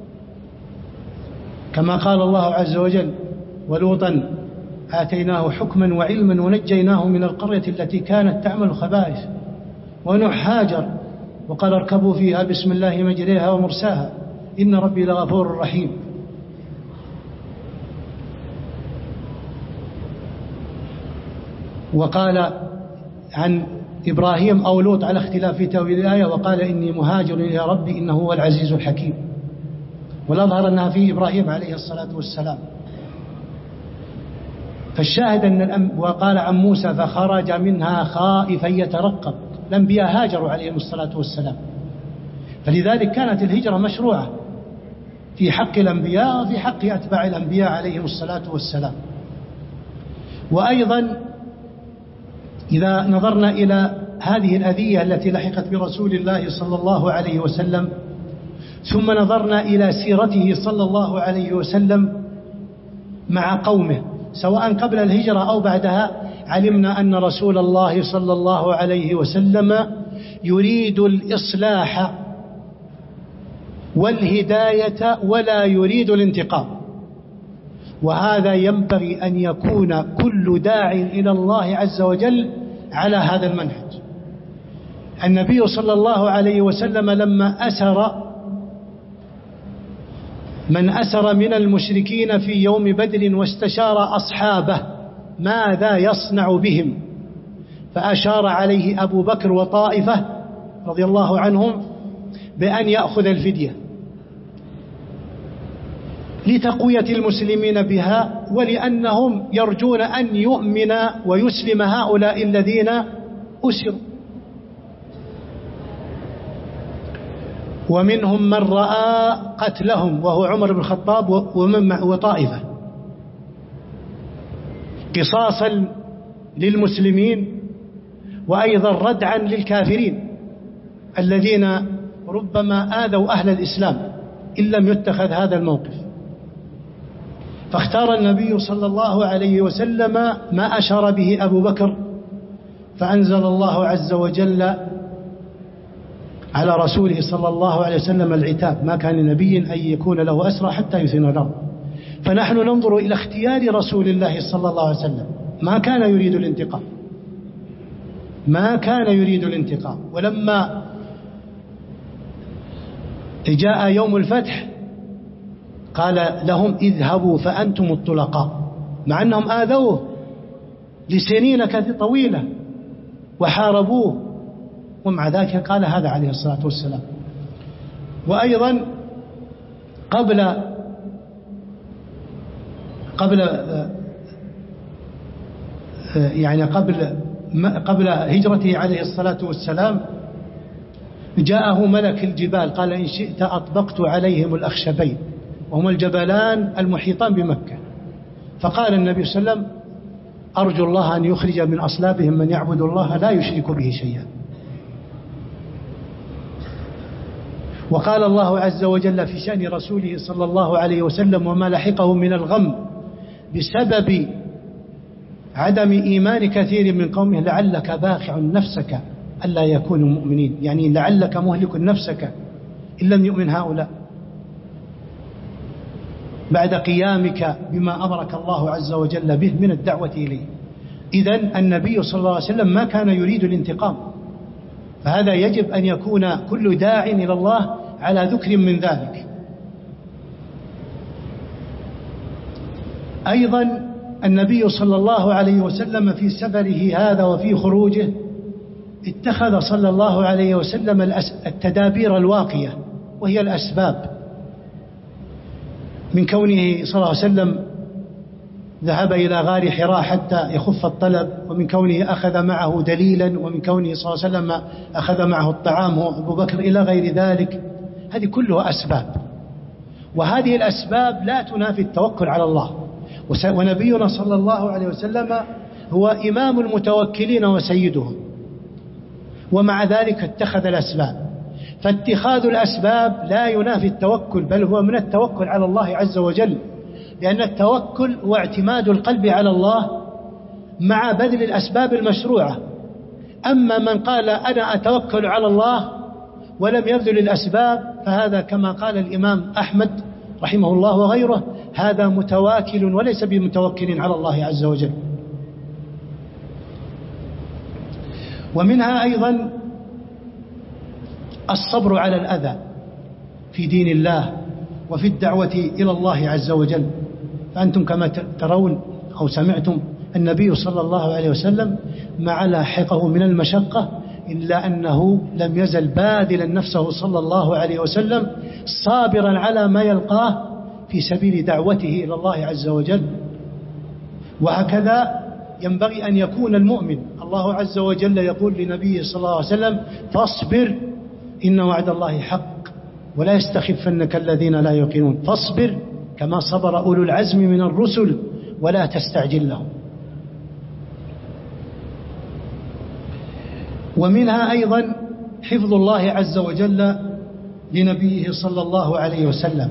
كما قال الله عز وجل: ولوطا آتيناه حكما وعلما ونجيناه من القرية التي كانت تعمل الخبائث. ونوح هاجر وقال: اركبوا فيها بسم الله مجريها ومرساها إن ربي لغفور رحيم. وقال عن إبراهيم أو لوط على اختلاف في تأويل الآية: وقال إني مهاجر إلى ربي إنه هو العزيز الحكيم. والأظهر أنها في إبراهيم عليه الصلاة والسلام. فالشاهد أن الأم وقال عن موسى: فخرج منها خائفا يترقب. الأنبياء هاجروا عليهم الصلاة والسلام، فلذلك كانت الهجرة مشروعة في حق الأنبياء وفي حق أتباع الأنبياء عليهم الصلاة والسلام. وأيضا إذا نظرنا إلى هذه الأذية التي لحقت برسول الله صلى الله عليه وسلم، ثم نظرنا إلى سيرته صلى الله عليه وسلم مع قومه سواء قبل الهجرة أو بعدها، علمنا أن رسول الله صلى الله عليه وسلم يريد الإصلاح والهداية ولا يريد الانتقام. وهذا ينبغي أن يكون كل داع إلى الله عز وجل على هذا المنهج. النبي صلى الله عليه وسلم لما أسر من أسر من المشركين في يوم بدر واستشار أصحابه ماذا يصنع بهم، فأشار عليه أبو بكر وطائفة رضي الله عنهم بأن يأخذ الفدية لتقوية المسلمين بها، ولأنهم يرجون أن يؤمن ويسلم هؤلاء الذين أسروا. ومنهم من رأى قتلهم وهو عمر بن الخطاب وطائفة قصاصا للمسلمين، وأيضا ردعا للكافرين الذين ربما آذوا أهل الإسلام إن لم يتخذ هذا الموقف. فاختار النبي صلى الله عليه وسلم ما أشار به أبو بكر، فأنزل الله عز وجل على رسوله صلى الله عليه وسلم العتاب: ما كان لنبي أن يكون له أسرى حتى يثنى الأرض. فنحن ننظر إلى اختيار رسول الله صلى الله عليه وسلم، ما كان يريد الانتقام، ما كان يريد الانتقام. ولما جاء يوم الفتح قال لهم: اذهبوا فأنتم الطلقاء، مع أنهم آذوه لسنين طويلة وحاربوه، ومع ذلك قال هذا عليه الصلاة والسلام. وأيضا قبل قبل يعني قبل قبل هجرته عليه الصلاة والسلام جاءه ملك الجبال قال: إن شئت أطبقت عليهم الأخشبين، وهما الجبلان المحيطان بمكة. فقال النبي صلى الله عليه وسلم: أرجو الله أن يخرج من أصلابهم من يعبد الله لا يشرك به شيئا. وقال الله عز وجل في شأن رسوله صلى الله عليه وسلم: وما لحقه من الغم بسبب عدم إيمان كثير من قومه لعلك باخع نفسك ألا يكونوا مؤمنين، يعني لعلك مهلك نفسك إن لم يؤمن هؤلاء بعد قيامك بما أمرك الله عز وجل به من الدعوة إليه. إذن النبي صلى الله عليه وسلم ما كان يريد الانتقام، فهذا يجب أن يكون كل داع إلى الله على ذكر من ذلك. أيضا النبي صلى الله عليه وسلم في سفره هذا وفي خروجه اتخذ صلى الله عليه وسلم التدابير الواقية، وهي الأسباب، من كونه صلى الله عليه وسلم ذهب إلى غار حراء حتى يخف الطلب، ومن كونه أخذ معه دليلا، ومن كونه صلى الله عليه وسلم أخذ معه الطعام هو أبو بكر إلى غير ذلك. هذه كلها أسباب، وهذه الأسباب لا تنافي التوكل على الله. ونبينا صلى الله عليه وسلم هو إمام المتوكلين وسيدهم، ومع ذلك اتخذ الأسباب. فاتخاذ الأسباب لا ينافي التوكل، بل هو من التوكل على الله عز وجل، لأن التوكل هو اعتماد القلب على الله مع بذل الأسباب المشروعة. أما من قال أنا أتوكل على الله ولم يبذل الأسباب، فهذا كما قال الإمام أحمد رحمه الله وغيره: هذا متواكل وليس بمتوكل على الله عز وجل. ومنها أيضا الصبر على الأذى في دين الله وفي الدعوة إلى الله عز وجل. فأنتم كما ترون أو سمعتم النبي صلى الله عليه وسلم مع لاحقه من المشقة، إلا أنه لم يزل باذلا نفسه صلى الله عليه وسلم صابرا على ما يلقاه في سبيل دعوته إلى الله عز وجل. وهكذا ينبغي أن يكون المؤمن. الله عز وجل يقول لنبيه صلى الله عليه وسلم: فاصبر إن وعد الله حق ولا يستخفنك الذين لا يوقنون، فاصبر كما صبر أولو العزم من الرسل ولا تستعجل لهم. ومنها أيضا حفظ الله عز وجل لنبيه صلى الله عليه وسلم،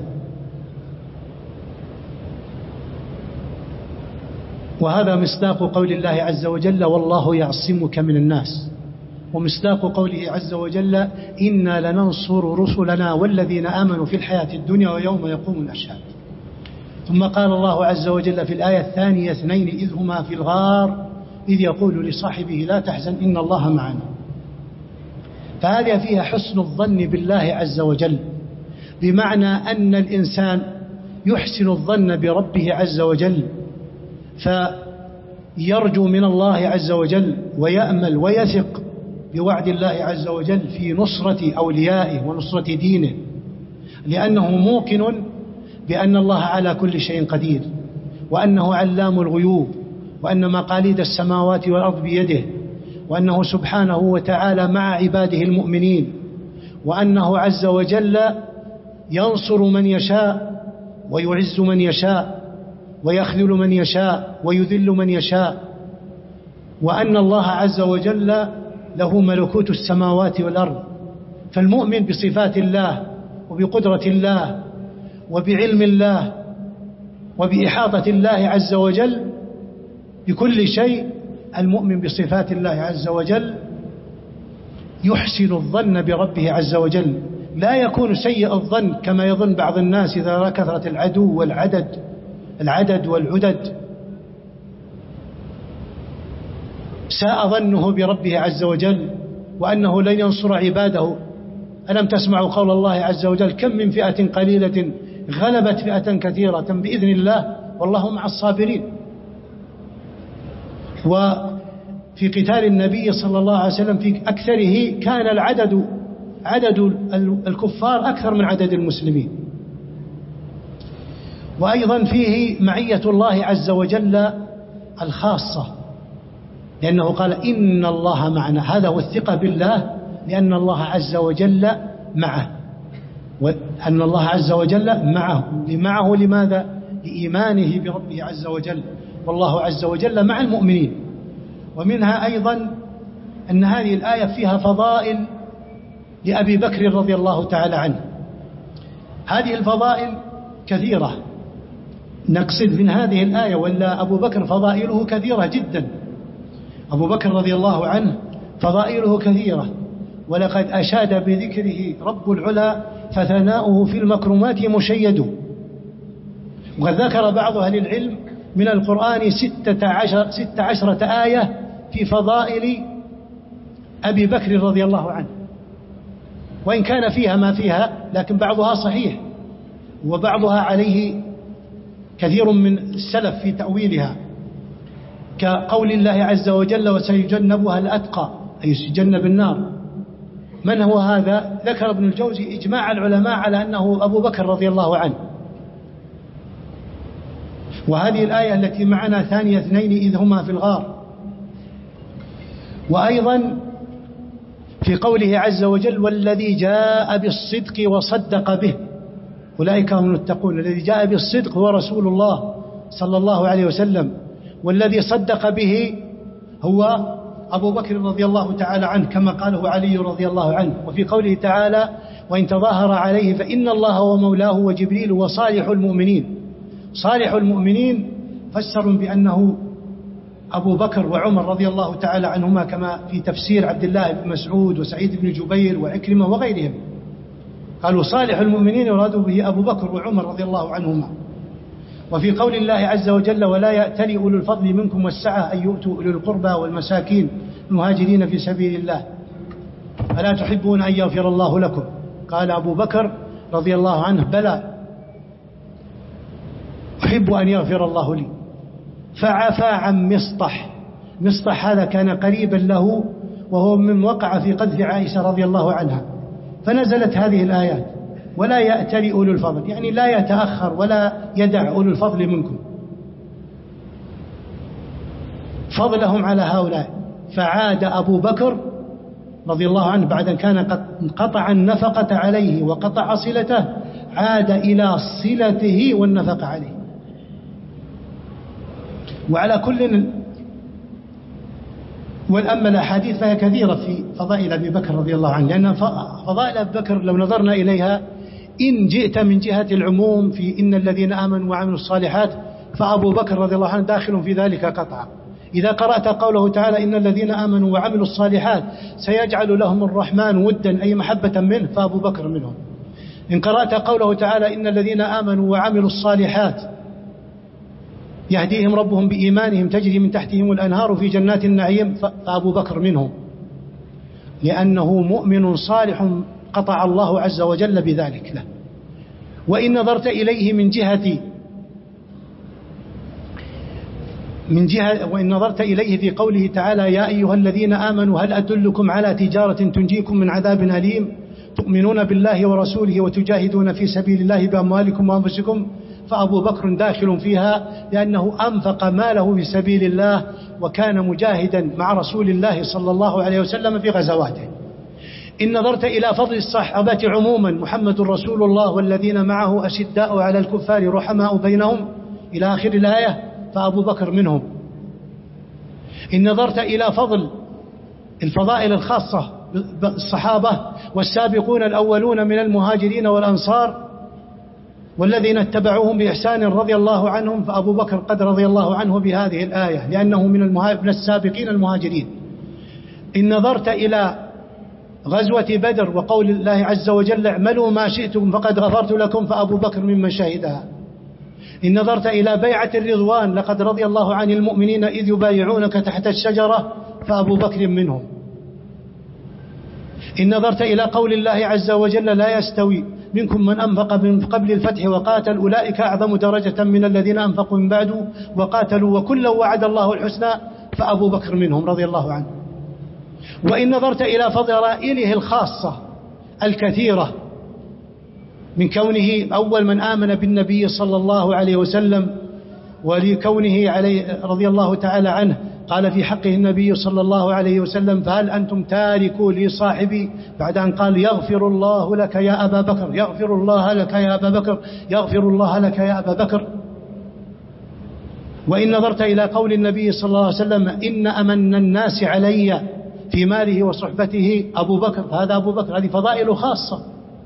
وهذا مصداق قول الله عز وجل والله يعصمك من الناس، ومصداق قوله عز وجل إنا لننصر رسلنا والذين آمنوا في الحياة الدنيا ويوم يقوم الأشهاد. ثم قال الله عز وجل في الآية الثانية اثنين إذ هما في الغار إذ يقول لصاحبه لا تحزن إن الله معنا. فهذه فيها حسن الظن بالله عز وجل، بمعنى أن الإنسان يحسن الظن بربه عز وجل، فيرجو من الله عز وجل ويأمل ويثق بوعد الله عز وجل في نصرة أوليائه ونصرة دينه، لأنه موقن بأن الله على كل شيء قدير، وأنه علام الغيوب، وأن مقاليد السماوات والأرض بيده، وأنه سبحانه وتعالى مع عباده المؤمنين، وأنه عز وجل ينصر من يشاء ويعز من يشاء ويخذل من يشاء ويذل من يشاء، وأن الله عز وجل له ملكوت السماوات والأرض. فالمؤمن بصفات الله وبقدرة الله وبعلم الله وبإحاطة الله عز وجل بكل شيء، المؤمن بصفات الله عز وجل يحسن الظن بربه عز وجل، لا يكون سيء الظن كما يظن بعض الناس إذا رأى كثرة العدو والعدد العدد والعدد ساء ظنه بربه عز وجل وأنه لن ينصر عباده. ألم تسمعوا قول الله عز وجل كم من فئة قليلة غلبت فئة كثيرة بإذن الله والله مع الصابرين. وفي قتال النبي صلى الله عليه وسلم في أكثره كان العدد عدد الكفار أكثر من عدد المسلمين. وأيضا فيه معية الله عز وجل الخاصة، لأنه قال إن الله معنا، هذا هو الثقة بالله، لأن الله عز وجل معه، وأن الله عز وجل معه معه لماذا؟ لإيمانه بربه عز وجل، والله عز وجل مع المؤمنين. ومنها أيضا أن هذه الآية فيها فضائل لأبي بكر رضي الله تعالى عنه. هذه الفضائل كثيرة، نقصد من هذه الآية، ولا أبو بكر فضائله كثيرة جدا. أبو بكر رضي الله عنه فضائله كثيرة، ولقد أشاد بذكره رب العلا فثناؤه في المكرمات مشيد. وقد ذكر بعض أهل العلم من القرآن ستة عشر ستة عشرة آية في فضائل أبي بكر رضي الله عنه، وإن كان فيها ما فيها لكن بعضها صحيح وبعضها عليه كثير من السلف في تأويلها، كقول الله عز وجل وسيجنبها الأتقى، أي يتجنب النار. من هو هذا؟ ذكر ابن الجوزي إجماع العلماء على أنه أبو بكر رضي الله عنه. وهذه الآية التي معنا ثانية اثنين إذ هما في الغار. وأيضا في قوله عز وجل والذي جاء بالصدق وصدق به أولئك هم المتقون. الذي جاء بالصدق هو رسول الله صلى الله عليه وسلم، والذي صدق به هو أبو بكر رضي الله تعالى عنه كما قاله علي رضي الله عنه. وفي قوله تعالى وإن تظاهر عليه فإن الله هو مولاه وجبريل وصالح المؤمنين. صالح المؤمنين فسر بأنه أبو بكر وعمر رضي الله تعالى عنهما، كما في تفسير عبد الله بن مسعود وسعيد بن جبير وعكرمة وغيرهم، قالوا صالح المؤمنين يراد به أبو بكر وعمر رضي الله عنهما. وفي قول الله عز وجل ولا يأتل أولو الفضل منكم والسعة أن يؤتوا أولي القربى والمساكين المهاجرين في سبيل الله ألا تحبون أن يغفر الله لكم؟ قال أبو بكر رضي الله عنه بلى أحب أن يغفر الله لي، فعفى عن مصطح. مصطح هذا كان قريبا له وهو من وقع في قذف عائشة رضي الله عنها، فنزلت هذه الآيات ولا يأتل أولو الفضل، يعني لا يتأخر ولا يدع أولو الفضل منكم فضلهم على هؤلاء. فعاد أبو بكر رضي الله عنه بعد أن كان قد قطع النفقة عليه وقطع صلته، عاد إلى صلته والنفقة عليه. وعلى كل والأما الأحاديث فهي كثيرة في فضائل أبي بكر رضي الله عنه، لأن فضائل أبي بكر لو نظرنا إليها إن جئت من جهة العموم في إن الذين آمنوا وعملوا الصالحات فأبو بكر رضي الله عنه داخل في ذلك قطعا. إذا قرأت قوله تعالى إن الذين آمنوا وعملوا الصالحات سيجعل لهم الرحمن ودا أي محبة منه فأبو بكر منهم. إن قرأت قوله تعالى إن الذين آمنوا وعملوا الصالحات يهديهم ربهم بإيمانهم تجري من تحتهم الأنهار في جنات النعيم فأبو بكر منهم، لأنه مؤمن صالح قطع الله عز وجل بذلك له. وإن نظرت إليه من جهة من جهة وإن نظرت إليه في قوله تعالى يا أيها الذين آمنوا هل أدلكم على تجارة تنجيكم من عذاب أليم تؤمنون بالله ورسوله وتجاهدون في سبيل الله بأموالكم وأنفسكم فأبو بكر داخل فيها، لأنه أنفق ماله في سبيل الله وكان مجاهدا مع رسول الله صلى الله عليه وسلم في غزواته. إن نظرت إلى فضل الصحابة عموما محمد رسول الله والذين معه أشداء على الكفار رحماء بينهم إلى آخر الآية فأبو بكر منهم. إن نظرت إلى فضل الفضائل الخاصة بالصحابة والسابقون الأولون من المهاجرين والأنصار والذين اتبعوهم بإحسان رضي الله عنهم فأبو بكر قد رضي الله عنه بهذه الآية لأنه من, من السابقين المهاجرين. إن نظرت إلى غزوة بدر وقول الله عز وجل اعملوا ما شئتم فقد غفرت لكم فأبو بكر ممن شهدها. إن نظرت إلى بيعة الرضوان لقد رضي الله عن المؤمنين إذ يبايعونك تحت الشجرة فأبو بكر منهم. إن نظرت إلى قول الله عز وجل لا يستوي منكم من أنفق من قبل الفتح وقاتل أولئك أعظم درجة من الذين أنفقوا من بعد وقاتلوا وكلا وعد الله الحسنى فأبو بكر منهم رضي الله عنه. وإن نظرت إلى فضائله الخاصة الكثيرة من كونه أول من آمن بالنبي صلى الله عليه وسلم ولكونه عليه رضي الله تعالى عنه قال في حقه النبي صلى الله عليه وسلم فهل أنتم تاركوا لي صاحبي بعد أن قال يغفر الله لك يا أبا بكر يغفر الله لك يا أبا بكر يغفر الله لك يا أبا بكر. وإن نظرت إلى قول النبي صلى الله عليه وسلم إن أمن الناس علي في ماله وصحبته أبو بكر هذا أبو بكر هذه فضائل خاصة.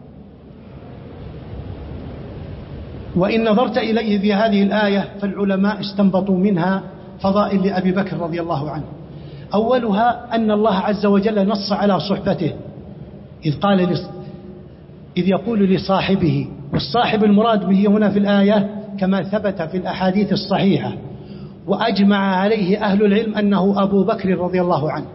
وإن نظرت إليه في هذه الآية فالعلماء استنبطوا منها فضائل لأبي بكر رضي الله عنه. أولها أن الله عز وجل نص على صحبته إذ قال لص... إذ يقول لصاحبه والصاحب المراد به هنا في الآية كما ثبت في الأحاديث الصحيحة وأجمع عليه أهل العلم أنه أبو بكر رضي الله عنه،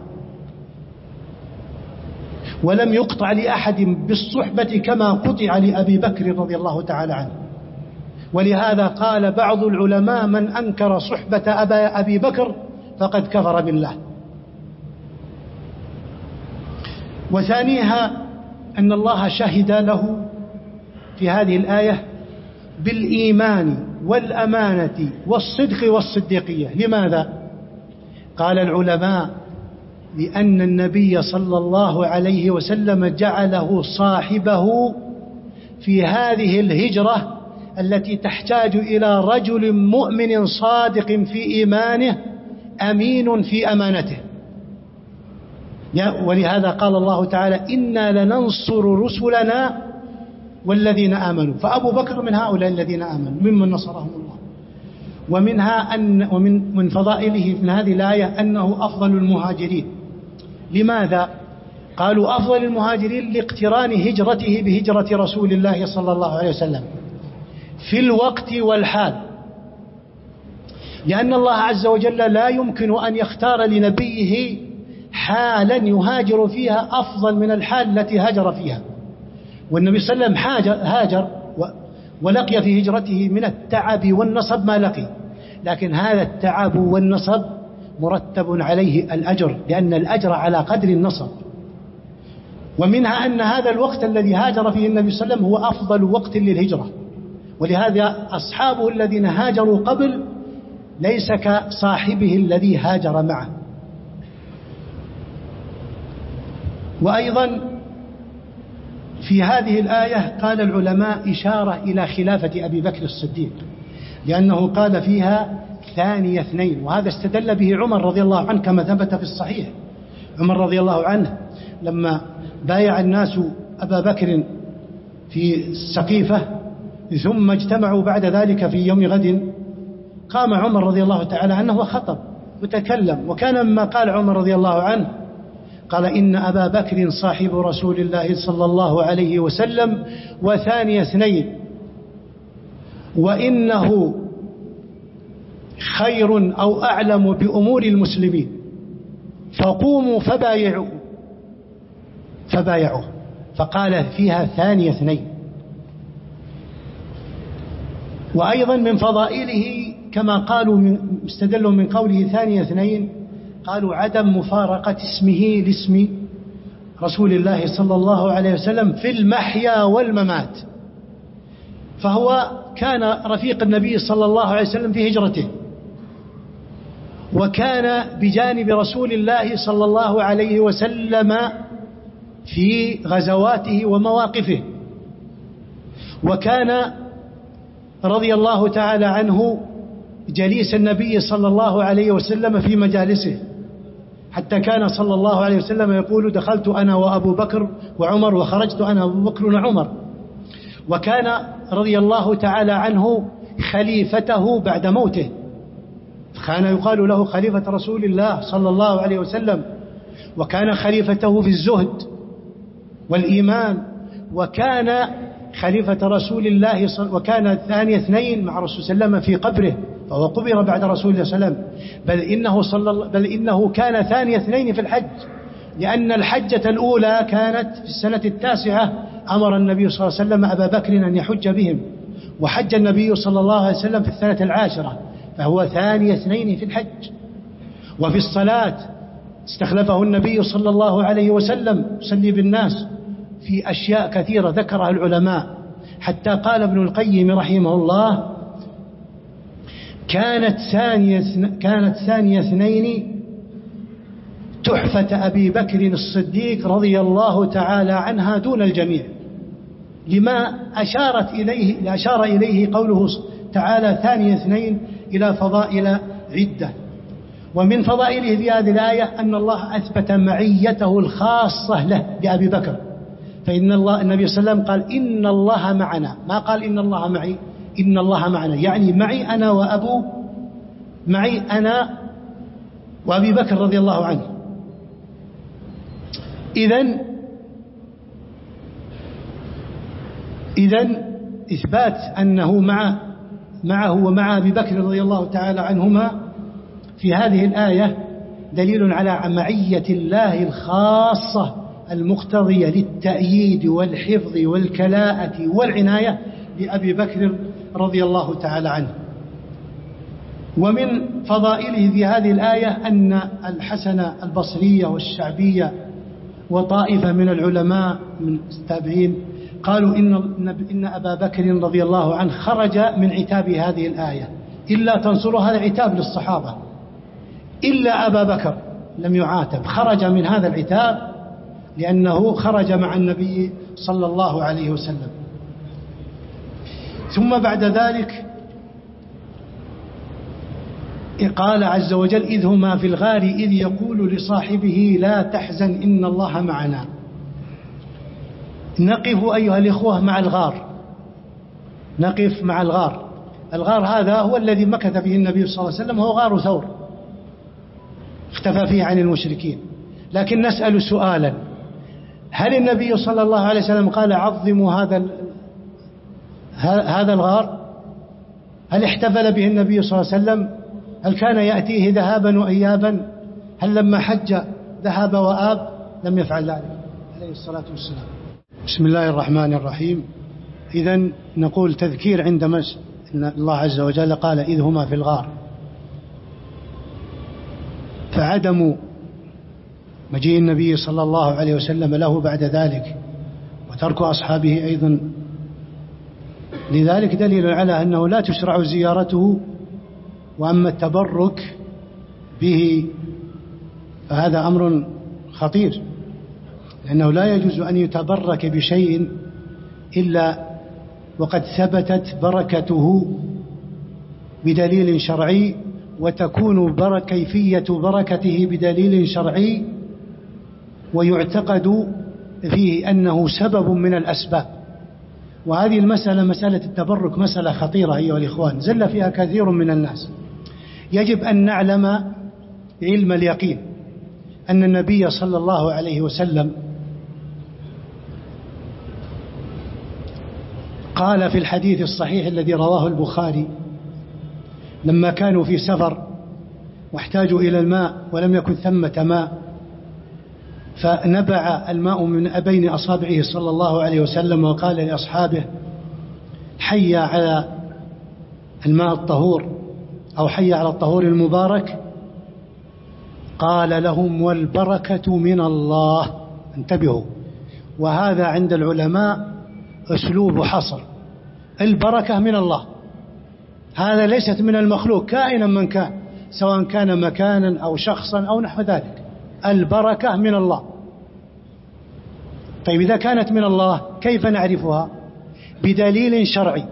ولم يقطع لأحد بالصحبة كما قطع لأبي بكر رضي الله تعالى عنه. ولهذا قال بعض العلماء من أنكر صحبة أبا أبي بكر فقد كفر بالله. وثانيها أن الله شهد له في هذه الآية بالإيمان والأمانة والصدق والصديقية. لماذا؟ قال العلماء لأن النبي صلى الله عليه وسلم جعله صاحبه في هذه الهجرة التي تحتاج إلى رجل مؤمن صادق في إيمانه أمين في أمانته. ولهذا قال الله تعالى إنا لننصر رسلنا والذين آمنوا فأبو بكر من هؤلاء الذين آمنوا ممن نصرهم الله. ومنها أن ومن من فضائله من هذه الآية أنه أفضل المهاجرين. لماذا؟ قالوا أفضل المهاجرين لاقتران هجرته بهجرة رسول الله صلى الله عليه وسلم في الوقت والحال، لأن الله عز وجل لا يمكن أن يختار لنبيه حالا يهاجر فيها أفضل من الحال التي هاجر فيها. والنبي صلى الله عليه وسلم هاجر ولقي في هجرته من التعب والنصب ما لقي، لكن هذا التعب والنصب مرتب عليه الأجر لأن الأجر على قدر النصب. ومنها أن هذا الوقت الذي هاجر فيه النبي صلى الله عليه وسلم هو أفضل وقت للهجرة، ولهذا أصحابه الذين هاجروا قبل ليس كصاحبه الذي هاجر معه. وأيضا في هذه الآية قال العلماء إشارة إلى خلافة أبي بكر الصديق، لأنه قال فيها ثاني اثنين، وهذا استدل به عمر رضي الله عنه كما ثبت في الصحيح. عمر رضي الله عنه لما بايع الناس أبا بكر في السقيفة ثم اجتمعوا بعد ذلك في يوم غد، قام عمر رضي الله تعالى عنه وخطب وتكلم، وكان مما قال عمر رضي الله عنه قال: إن أبا بكر صاحب رسول الله صلى الله عليه وسلم وثاني اثنين، وإنه خير أو أعلم بأمور المسلمين، فقوموا فبايعوا فبايعوا فقال فيها ثاني اثنين. وأيضا من فضائله كما قالوا من استدلوا من قوله ثاني اثنين، قالوا عدم مفارقة اسمه لاسم رسول الله صلى الله عليه وسلم في المحيا والممات، فهو كان رفيق النبي صلى الله عليه وسلم في هجرته، وكان بجانب رسول الله صلى الله عليه وسلم في غزواته ومواقفه، وكان رضي الله تعالى عنه جليس النبي صلى الله عليه وسلم في مجالسه، حتى كان صلى الله عليه وسلم يقول: دخلت أنا وأبو بكر وعمر وخرجت أنا وأبو بكر وعمر. وكان رضي الله تعالى عنه خليفته بعد موته، كان يقال له خليفة رسول الله صلى الله عليه وسلم، وكان خليفته في الزهد والإيمان، وكان خليفة رسول الله صل... وكان ثاني اثنين مع رسول الله صلى الله عليه وسلم في قبره، فهو قبر بعد رسول الله صلى الله عليه وسلم، بل إنه, صلى... بل إنه كان ثاني اثنين في الحج، لأن الحجة الأولى كانت في السنة التاسعة، أمر النبي صلى الله عليه وسلم أبا بكر أن يحج بهم، وحج النبي صلى الله عليه وسلم في السنة العاشرة، فهو ثاني اثنين في الحج. وفي الصلاة استخلفه النبي صلى الله عليه وسلم يصلي بالناس في أشياء كثيرة ذكرها العلماء، حتى قال ابن القيم رحمه الله: كانت ثانية كانت ثانية اثنين تحفة أبي بكر الصديق رضي الله تعالى عنها دون الجميع، لما أشارت إليه أشار إليه قوله تعالى ثانية اثنين إلى فضائل عدة. ومن فضائله في هذه الآية أن الله أثبت معيته الخاصة له بأبي بكر، فإن الله النبي صلى الله عليه وسلم قال: إن الله معنا، ما قال إن الله معي، إن الله معنا، يعني معي أنا وأبو معي أنا وأبي بكر رضي الله عنه. إذن إذن إثبات أنه مع معه ومع أبي بكر رضي الله تعالى عنهما في هذه الآية دليل على معية الله الخاصة المقتضية للتأييد والحفظ والكلاءة والعناية لأبي بكر رضي الله تعالى عنه. ومن فضائله في هذه الآية أن الحسن البصري والشعبية وطائفة من العلماء من التابعين قالوا إن, إن أبا بكر رضي الله عنه خرج من عتاب هذه الآية، إلا تنصروا، هذا عتاب للصحابة، إلا أبا بكر لم يعاتب، خرج من هذا العتاب لأنه خرج مع النبي صلى الله عليه وسلم. ثم بعد ذلك قال عز وجل: إذ هما في الغار إذ يقول لصاحبه لا تحزن إن الله معنا. نقف أيها الإخوة مع الغار، نقف مع الغار. الغار هذا هو الذي مكث فيه النبي صلى الله عليه وسلم، هو غار ثور، اختفى فيه عن المشركين. لكن نسأل سؤالا: هل النبي صلى الله عليه وسلم قال عظموا هذا هذا الغار؟ هل احتفل به النبي صلى الله عليه وسلم؟ هل كان يأتيه ذهابا وإيابا؟ هل لما حج ذهب وآب؟ لم يفعل ذلك عليه الصلاة والسلام. بسم الله الرحمن الرحيم. إذن نقول تذكير عندما إن الله عز وجل قال إذ هما في الغار، فعدم مجيء النبي صلى الله عليه وسلم له بعد ذلك وترك أصحابه أيضا لذلك دليل على أنه لا تشرع زيارته، وأما التبرك به فهذا أمر خطير، لأنه لا يجوز أن يتبرك بشيء إلا وقد ثبتت بركته بدليل شرعي، وتكون برك كيفية بركته بدليل شرعي، ويعتقد فيه أنه سبب من الأسباب. وهذه المسألة مسألة التبرك مسألة خطيرة أيها الإخوان، زل فيها كثير من الناس. يجب أن نعلم علم اليقين أن النبي صلى الله عليه وسلم قال في الحديث الصحيح الذي رواه البخاري لما كانوا في سفر واحتاجوا إلى الماء ولم يكن ثمة ماء، فنبع الماء من بين أصابعه صلى الله عليه وسلم وقال لأصحابه: حي على الماء الطهور، أو حي على الطهور المبارك. قال لهم: والبركة من الله. انتبهوا، وهذا عند العلماء أسلوب حصر. البركة من الله، هذا ليست من المخلوق كائنا من كان، سواء كان مكانا أو شخصا أو نحو ذلك. البركة من الله. طيب إذا كانت من الله كيف نعرفها؟ بدليل شرعي.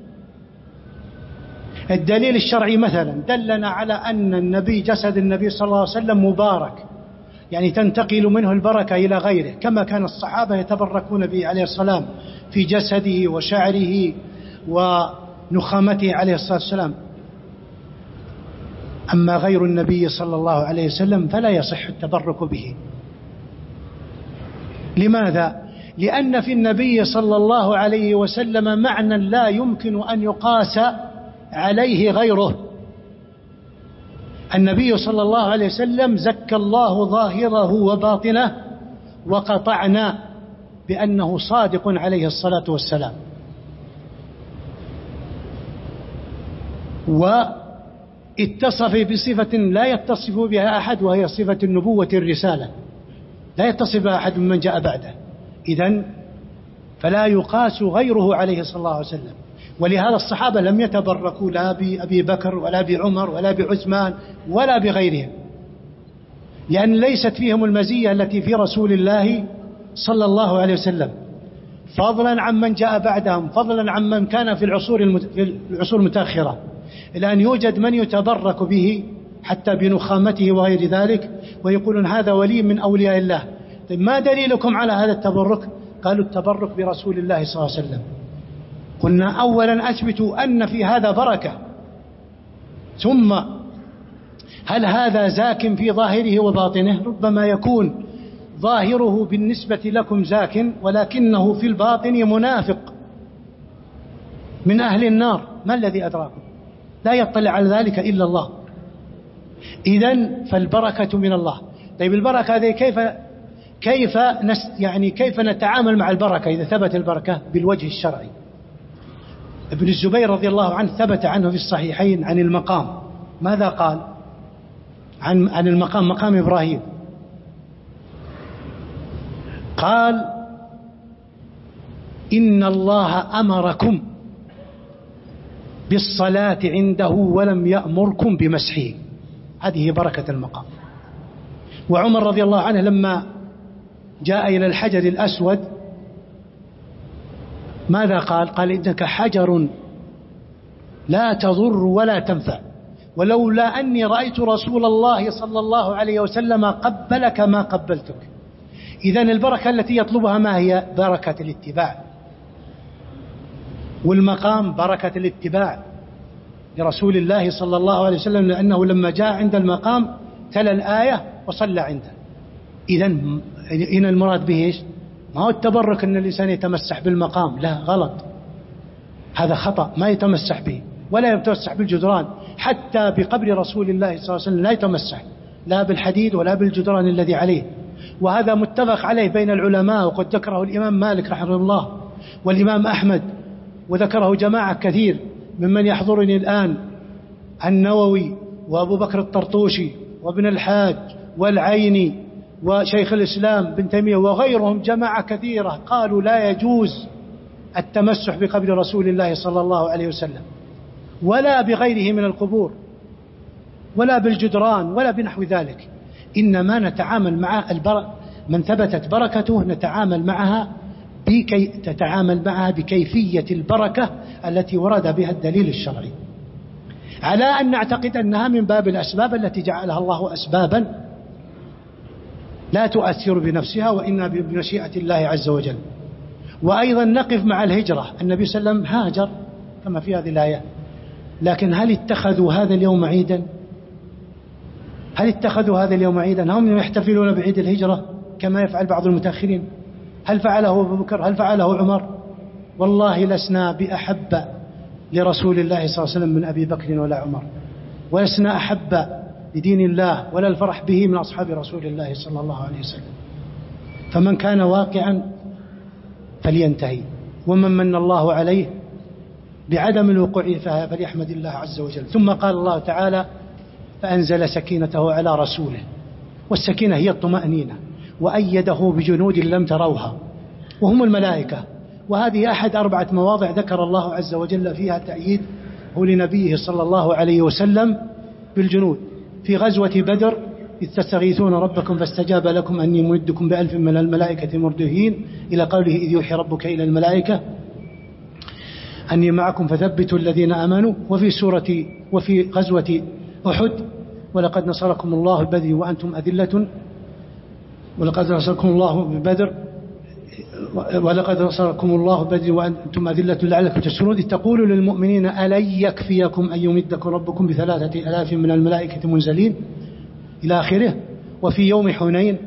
الدليل الشرعي مثلا دلنا على أن النبي جسد النبي صلى الله عليه وسلم مبارك، يعني تنتقل منه البركة إلى غيره، كما كان الصحابة يتبركون به عليه السلام في جسده وشعره ونخامته عليه الصلاة والسلام. أما غير النبي صلى الله عليه وسلم فلا يصح التبرك به. لماذا؟ لأن في النبي صلى الله عليه وسلم معنى لا يمكن أن يقاس عليه غيره. النبي صلى الله عليه وسلم زكى الله ظاهره وباطنه، وقطعنا بأنه صادق عليه الصلاة والسلام. واتصف بصفة لا يتصف بها أحد، وهي صفة النبوة الرسالة، لا يتصف بها أحد من جاء بعده. إذن فلا يقاس غيره عليه صلى الله عليه وسلم. ولهذا الصحابة لم يتبركوا لا بأبي بكر ولا بعمر ولا بعثمان ولا بغيرهم، لأن ليست فيهم المزية التي في رسول الله صلى الله عليه وسلم، فضلا عن من جاء بعدهم، فضلا عن من كان في العصور العصور المتأخرة. الآن يوجد من يتبرك به حتى بنخامته وغير ذلك، ويقولون هذا ولي من أولياء الله. طيب ما دليلكم على هذا التبرك؟ قالوا التبرك برسول الله صلى الله عليه وسلم. قلنا أولا أثبتوا أن في هذا بركة، ثم هل هذا زاك في ظاهره وباطنه؟ ربما يكون ظاهره بالنسبة لكم زاك، ولكنه في الباطن منافق من أهل النار. ما الذي أدراكم؟ لا يطلع على ذلك إلا الله. إذن فالبركة من الله. طيب البركة هذه كيف كيف نس يعني كيف نتعامل مع البركة إذا ثبت البركة؟ بالوجه الشرعي. ابن الزبير رضي الله عنه ثبت عنه في الصحيحين عن المقام. ماذا قال عن عن المقام؟ مقام إبراهيم. قال: إن الله أمركم بالصلاة عنده ولم يأمركم بمسحه. هذه بركة المقام. وعمر رضي الله عنه لما جاء إلى الحجر الأسود ماذا قال؟ قال: إنك حجر لا تضر ولا تنفع، ولولا أني رأيت رسول الله صلى الله عليه وسلم قبلك ما قبلتك. إذن البركة التي يطلبها ما هي؟ بركة الاتباع. والمقام بركة الاتباع لرسول الله صلى الله عليه وسلم، لأنه لما جاء عند المقام تلا الآية وصلى عنده. إذن إن المراد به إيش؟ ما هو التبرك أن الإنسان يتمسح بالمقام، لا، غلط، هذا خطأ. ما يتمسح به ولا يتمسح بالجدران، حتى بقبر رسول الله صلى الله عليه وسلم لا يتمسح، لا بالحديد ولا بالجدران الذي عليه. وهذا متفق عليه بين العلماء، وقد ذكره الإمام مالك رحمه الله والإمام أحمد، وذكره جماعة كثير ممن يحضرني الآن: النووي وأبو بكر الطرطوشي وابن الحاج والعيني وشيخ الإسلام بن تيمية وغيرهم، جماعة كثيرة قالوا لا يجوز التمسح بقبر رسول الله صلى الله عليه وسلم، ولا بغيره من القبور، ولا بالجدران، ولا بنحو ذلك. إنما نتعامل مع البر... من ثبتت بركته نتعامل معها بكي... تتعامل معها بكيفية البركة التي ورد بها الدليل الشرعي. على أن نعتقد أنها من باب الأسباب التي جعلها الله أسبابا لا تؤثر بنفسها وإنما بمشيئة الله عز وجل. وأيضا نقف مع الهجرة، النبي صلى الله عليه وسلم هاجر كما في هذه الآية، لكن هل اتخذوا هذا اليوم عيدا؟ هل اتخذوا هذا اليوم عيدا؟ هم يحتفلون بعيد الهجرة كما يفعل بعض المتأخرين. هل فعله أبو بكر؟ هل فعله عمر؟ والله لسنا بأحب لرسول الله صلى الله عليه وسلم من أبي بكر ولا عمر، ولسنا أحب لدين الله ولا الفرح به من أصحاب رسول الله صلى الله عليه وسلم. فمن كان واقعا فلينتهي، ومن من الله عليه بعدم الوقوع فيها فليحمد الله عز وجل. ثم قال الله تعالى: فأنزل سكينته على رسوله، والسكينة هي الطمأنينة، وأيده بجنود لم تروها وهم الملائكة. وهذه أحد أربعة مواضع ذكر الله عز وجل فيها تأييد لنبيه صلى الله عليه وسلم بالجنود. في غزوة بدر: إذ تستغيثون ربكم فاستجاب لكم أني ممدكم بألف من الملائكة مردفين، إلى قوله: إذ يوحي ربك إلى الملائكة أني معكم فثبتوا الذين آمنوا. وفي سورة وفي غزوة أحد: ولقد نصركم الله ببدر وأنتم أذلة ولقد نصركم الله ببدر ولقد نصركم الله ببدر وأنتم أذلة لعلكم تشكرون، إذ تقول للمؤمنين ألن يكفيكم أن يمدكم ربكم بثلاثة آلاف من الملائكة منزلين إلى آخره. وفي يوم حنين: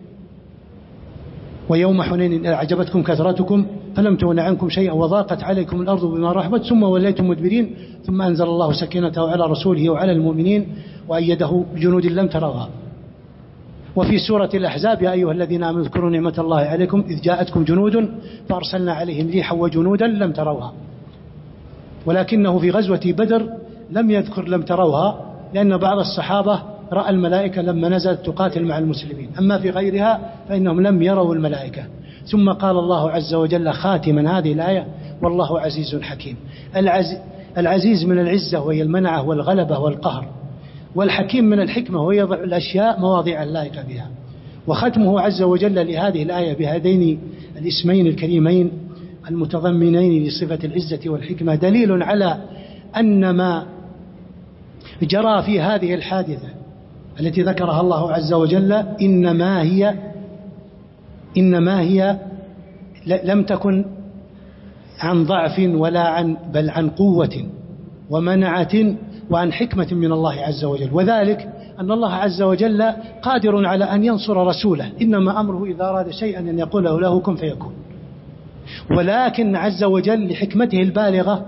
ويوم حنين أعجبتكم كثرتكم فلم تغن عنكم شيئا وضاقت عليكم الأرض بما رحبت ثم وليتم مدبرين ثم أنزل الله سكينته على رسوله وعلى المؤمنين وأيده بجنود لم تروها. وفي سورة الأحزاب: يا أيها الذين آمنوا اذكروا نعمة الله عليكم إذ جاءتكم جنود فأرسلنا عليهم ريحا وجنودا لم تروها. ولكنه في غزوة بدر لم يذكر لم تروها، لأن بعض الصحابة رأى الملائكة لما نزلت تقاتل مع المسلمين، أما في غيرها فإنهم لم يروا الملائكة. ثم قال الله عز وجل خاتما هذه الآية: والله عزيز حكيم. العزيز من العزة وهي المنعة والغلبة والقهر، والحكيم من الحكمة وهي يضع الأشياء مواضع اللائقة بها. وختمه عز وجل لهذه الآية بهذين الاسمين الكريمين المتضمنين لصفة العزة والحكمة دليل على أن ما جرى في هذه الحادثة التي ذكرها الله عز وجل إنما هي إنما هي لم تكن عن ضعف ولا عن بل عن قوة ومنعة وعن حكمة من الله عز وجل. وذلك أن الله عز وجل قادر على أن ينصر رسوله، إنما أمره إذا أراد شيئا أن يقول له له كن فيكون. ولكن عز وجل لحكمته البالغة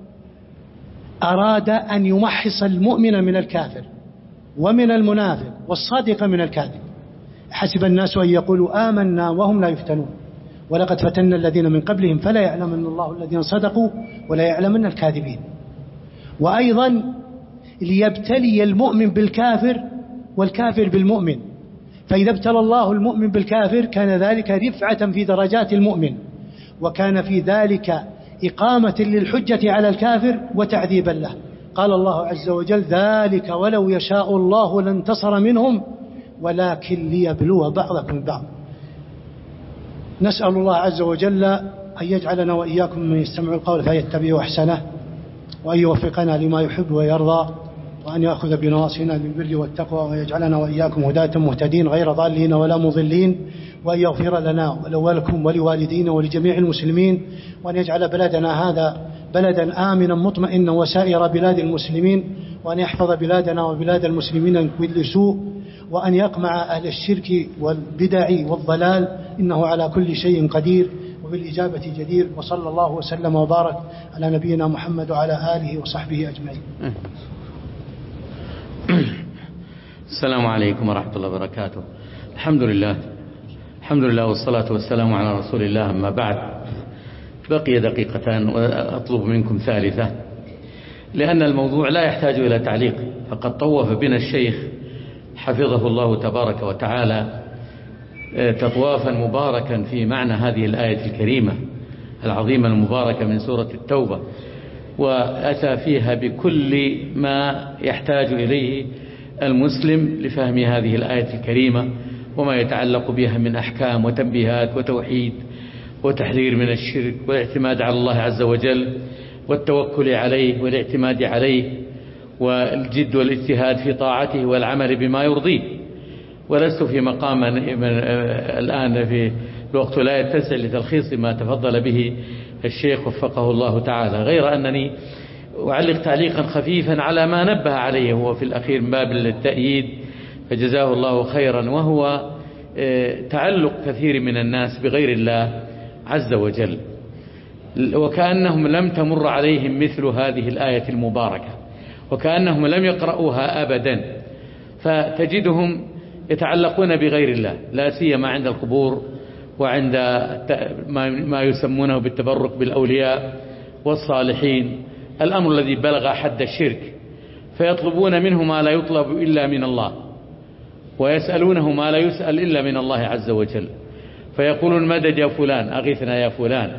أراد أن يمحص المؤمن من الكافر ومن المنافق والصادق من الكاذب. حسب الناس أن يقولوا آمنا وهم لا يفتنون، ولقد فتنا الذين من قبلهم فلا يعلمن الله الذين صدقوا ولا يعلمن الكاذبين. وأيضا ليبتلي المؤمن بالكافر والكافر بالمؤمن، فإذا ابتلى الله المؤمن بالكافر كان ذلك رفعة في درجات المؤمن، وكان في ذلك إقامة للحجة على الكافر وتعذيبا له. قال الله عز وجل: ذلك ولو يشاء الله لانتصر منهم ولكن ليبلو بعضكم ببعض. نسأل الله عز وجل أن يجعلنا وإياكم من يستمع القول فيتبع أحسنه، وأن يوفقنا لما يحب ويرضى، وأن يأخذ بنواصينا بالبر والتقوى، ويجعلنا وإياكم هداة مهتدين غير ضالين ولا مضلين، وأن يغفر لنا ولكم ولوالدينا ولجميع المسلمين، وأن يجعل بلدنا هذا بلدا آمنا مطمئنا وسائر بلاد المسلمين، وأن يحفظ بلادنا وبلاد المسلمين من كل سوء، وأن يقمع أهل الشرك والبدع والضلال، إنه على كل شيء قدير وبالإجابة جدير. وصلى الله وسلم وبارك على نبينا محمد وعلى آله وصحبه أجمعين. السلام عليكم ورحمة الله وبركاته. الحمد لله الحمد لله والصلاة والسلام على رسول الله. أما بعد، بقي دقيقتان وأطلب منكم ثالثة، لأن الموضوع لا يحتاج إلى تعليق، فقد طوف بنا الشيخ حفظه الله تبارك وتعالى تطوافا مباركا في معنى هذه الآية الكريمة العظيمة المباركة من سورة التوبة، وأتى فيها بكل ما يحتاج إليه المسلم لفهم هذه الآية الكريمة وما يتعلق بها من أحكام وتنبيهات وتوحيد وتحذير من الشرك والاعتماد على الله عز وجل والتوكل عليه والاعتماد عليه والجد والاجتهاد في طاعته والعمل بما يرضيه. ولست في مقام الآن في الوقت لا يتسع لتلخيص ما تفضل به الشيخ وفقه الله تعالى، غير أنني أعلق تعليقا خفيفا على ما نبه عليه هو في الأخير من باب التأييد فجزاه الله خيرا، وهو تعلق كثير من الناس بغير الله عز وجل، وكأنهم لم تمر عليهم مثل هذه الآية المباركة، وكأنهم لم يقرأوها أبدا، فتجدهم يتعلقون بغير الله، لا سيما عند القبور وعند ما يسمونه بالتبرك بالأولياء والصالحين، الأمر الذي بلغ حد الشرك، فيطلبون منه ما لا يطلب إلا من الله، ويسألونه ما لا يسأل إلا من الله عز وجل، فيقولون مدد يا فلان، أغثنا يا فلان.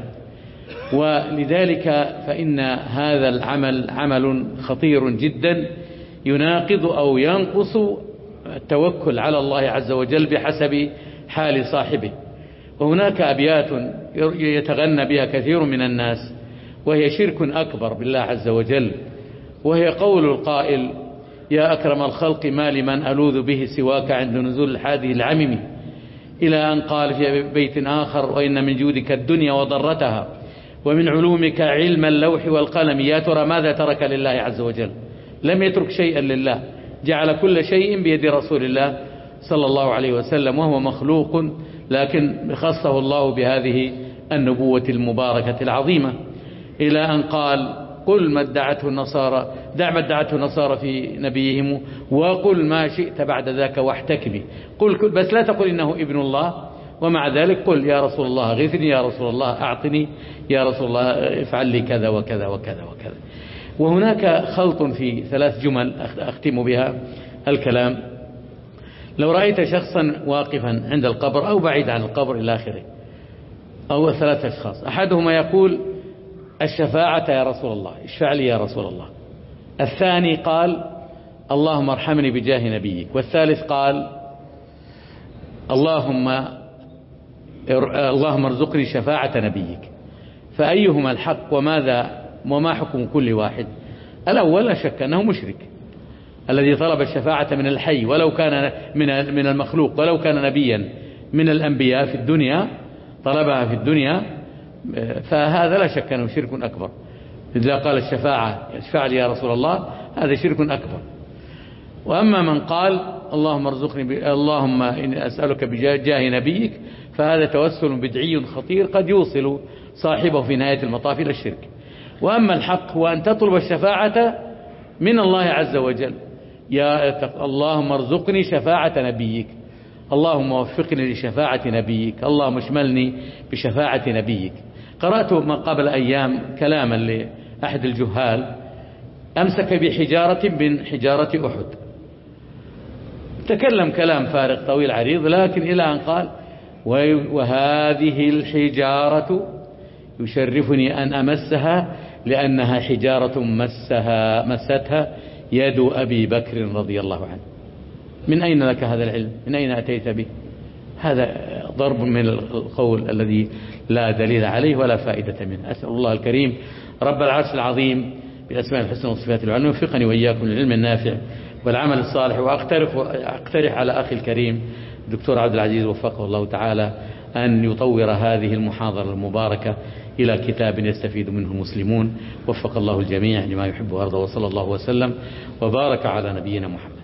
ولذلك فإن هذا العمل عمل خطير جدا يناقض أو ينقص التوكل على الله عز وجل بحسب حال صاحبه. وهناك أبيات يتغنى بها كثير من الناس وهي شرك أكبر بالله عز وجل، وهي قول القائل: يا أكرم الخلق ما لمن ألوذ به سواك عند نزول هذه العمم، إلى أن قال في بيت آخر: وإن من جودك الدنيا وضرتها ومن علومك علم اللوح والقلم. يا ترى ماذا ترك لله عز وجل؟ لم يترك شيئا لله، جعل كل شيء بيد رسول الله صلى الله عليه وسلم، وهو مخلوق لكن خصه الله بهذه النبوة المباركة العظيمة، إلى أن قال: قل ما ادعته النصارى، دع ما ادعته النصارى في نبيهم، وقل ما شئت بعد ذاك واحتكمي. قل بس لا تقل إنه ابن الله، ومع ذلك قل يا رسول الله غثني، يا رسول الله أعطني، يا رسول الله افعل لي كذا وكذا وكذا وكذا. وهناك خلط في ثلاث جمل أختم بها الكلام. لو رأيت شخصا واقفا عند القبر أو بعيد عن القبر إلى آخره، أو ثلاثة أشخاص، أحدهما يقول: الشفاعة يا رسول الله، اشفع لي يا رسول الله. الثاني قال: اللهم ارحمني بجاه نبيك. والثالث قال: اللهم اللهم ارزقني شفاعة نبيك. فأيهما الحق وماذا وما حكم كل واحد؟ الأول لا شك أنه مشرك، الذي طلب الشفاعة من الحي ولو كان من من المخلوق، ولو كان نبيا من الأنبياء في الدنيا طلبها في الدنيا، فهذا لا شك أنه شرك أكبر. إذا قال الشفاعة اشفع لي يا رسول الله، هذا شرك أكبر. وأما من قال: اللهم ارزقني ب... اللهم إني أسألك بجاه نبيك، فهذا توسل بدعي خطير قد يوصل صاحبه في نهاية المطاف إلى الشرك. وأما الحق هو أن تطلب الشفاعة من الله عز وجل: يا اللهم ارزقني شفاعة نبيك، اللهم وفقني لشفاعة نبيك، اللهم اشملني بشفاعة نبيك. قرأت من قبل أيام كلاما لأحد الجهال أمسك بحجارة من حجارة أحد، تكلم كلام فارغ طويل عريض، لكن إلى أن قال: وهذه الحجارة يشرفني أن أمسها لأنها حجارة مسها مستها يد أبي بكر رضي الله عنه. من أين لك هذا العلم؟ من أين أتيت به؟ هذا ضرب من القول الذي لا دليل عليه ولا فائدة منه. أسأل الله الكريم رب العرش العظيم بالأسماء الحسنى والصفات العلى يوفقني وإياكم للعلم النافع والعمل الصالح. وأقترح, وأقترح على أخي الكريم الدكتور عبد العزيز وفقه الله تعالى أن يطور هذه المحاضرة المباركة إلى كتاب يستفيد منه المسلمون. وفق الله الجميع لما يحب ويرضى، وصلى الله وسلم وبارك على نبينا محمد.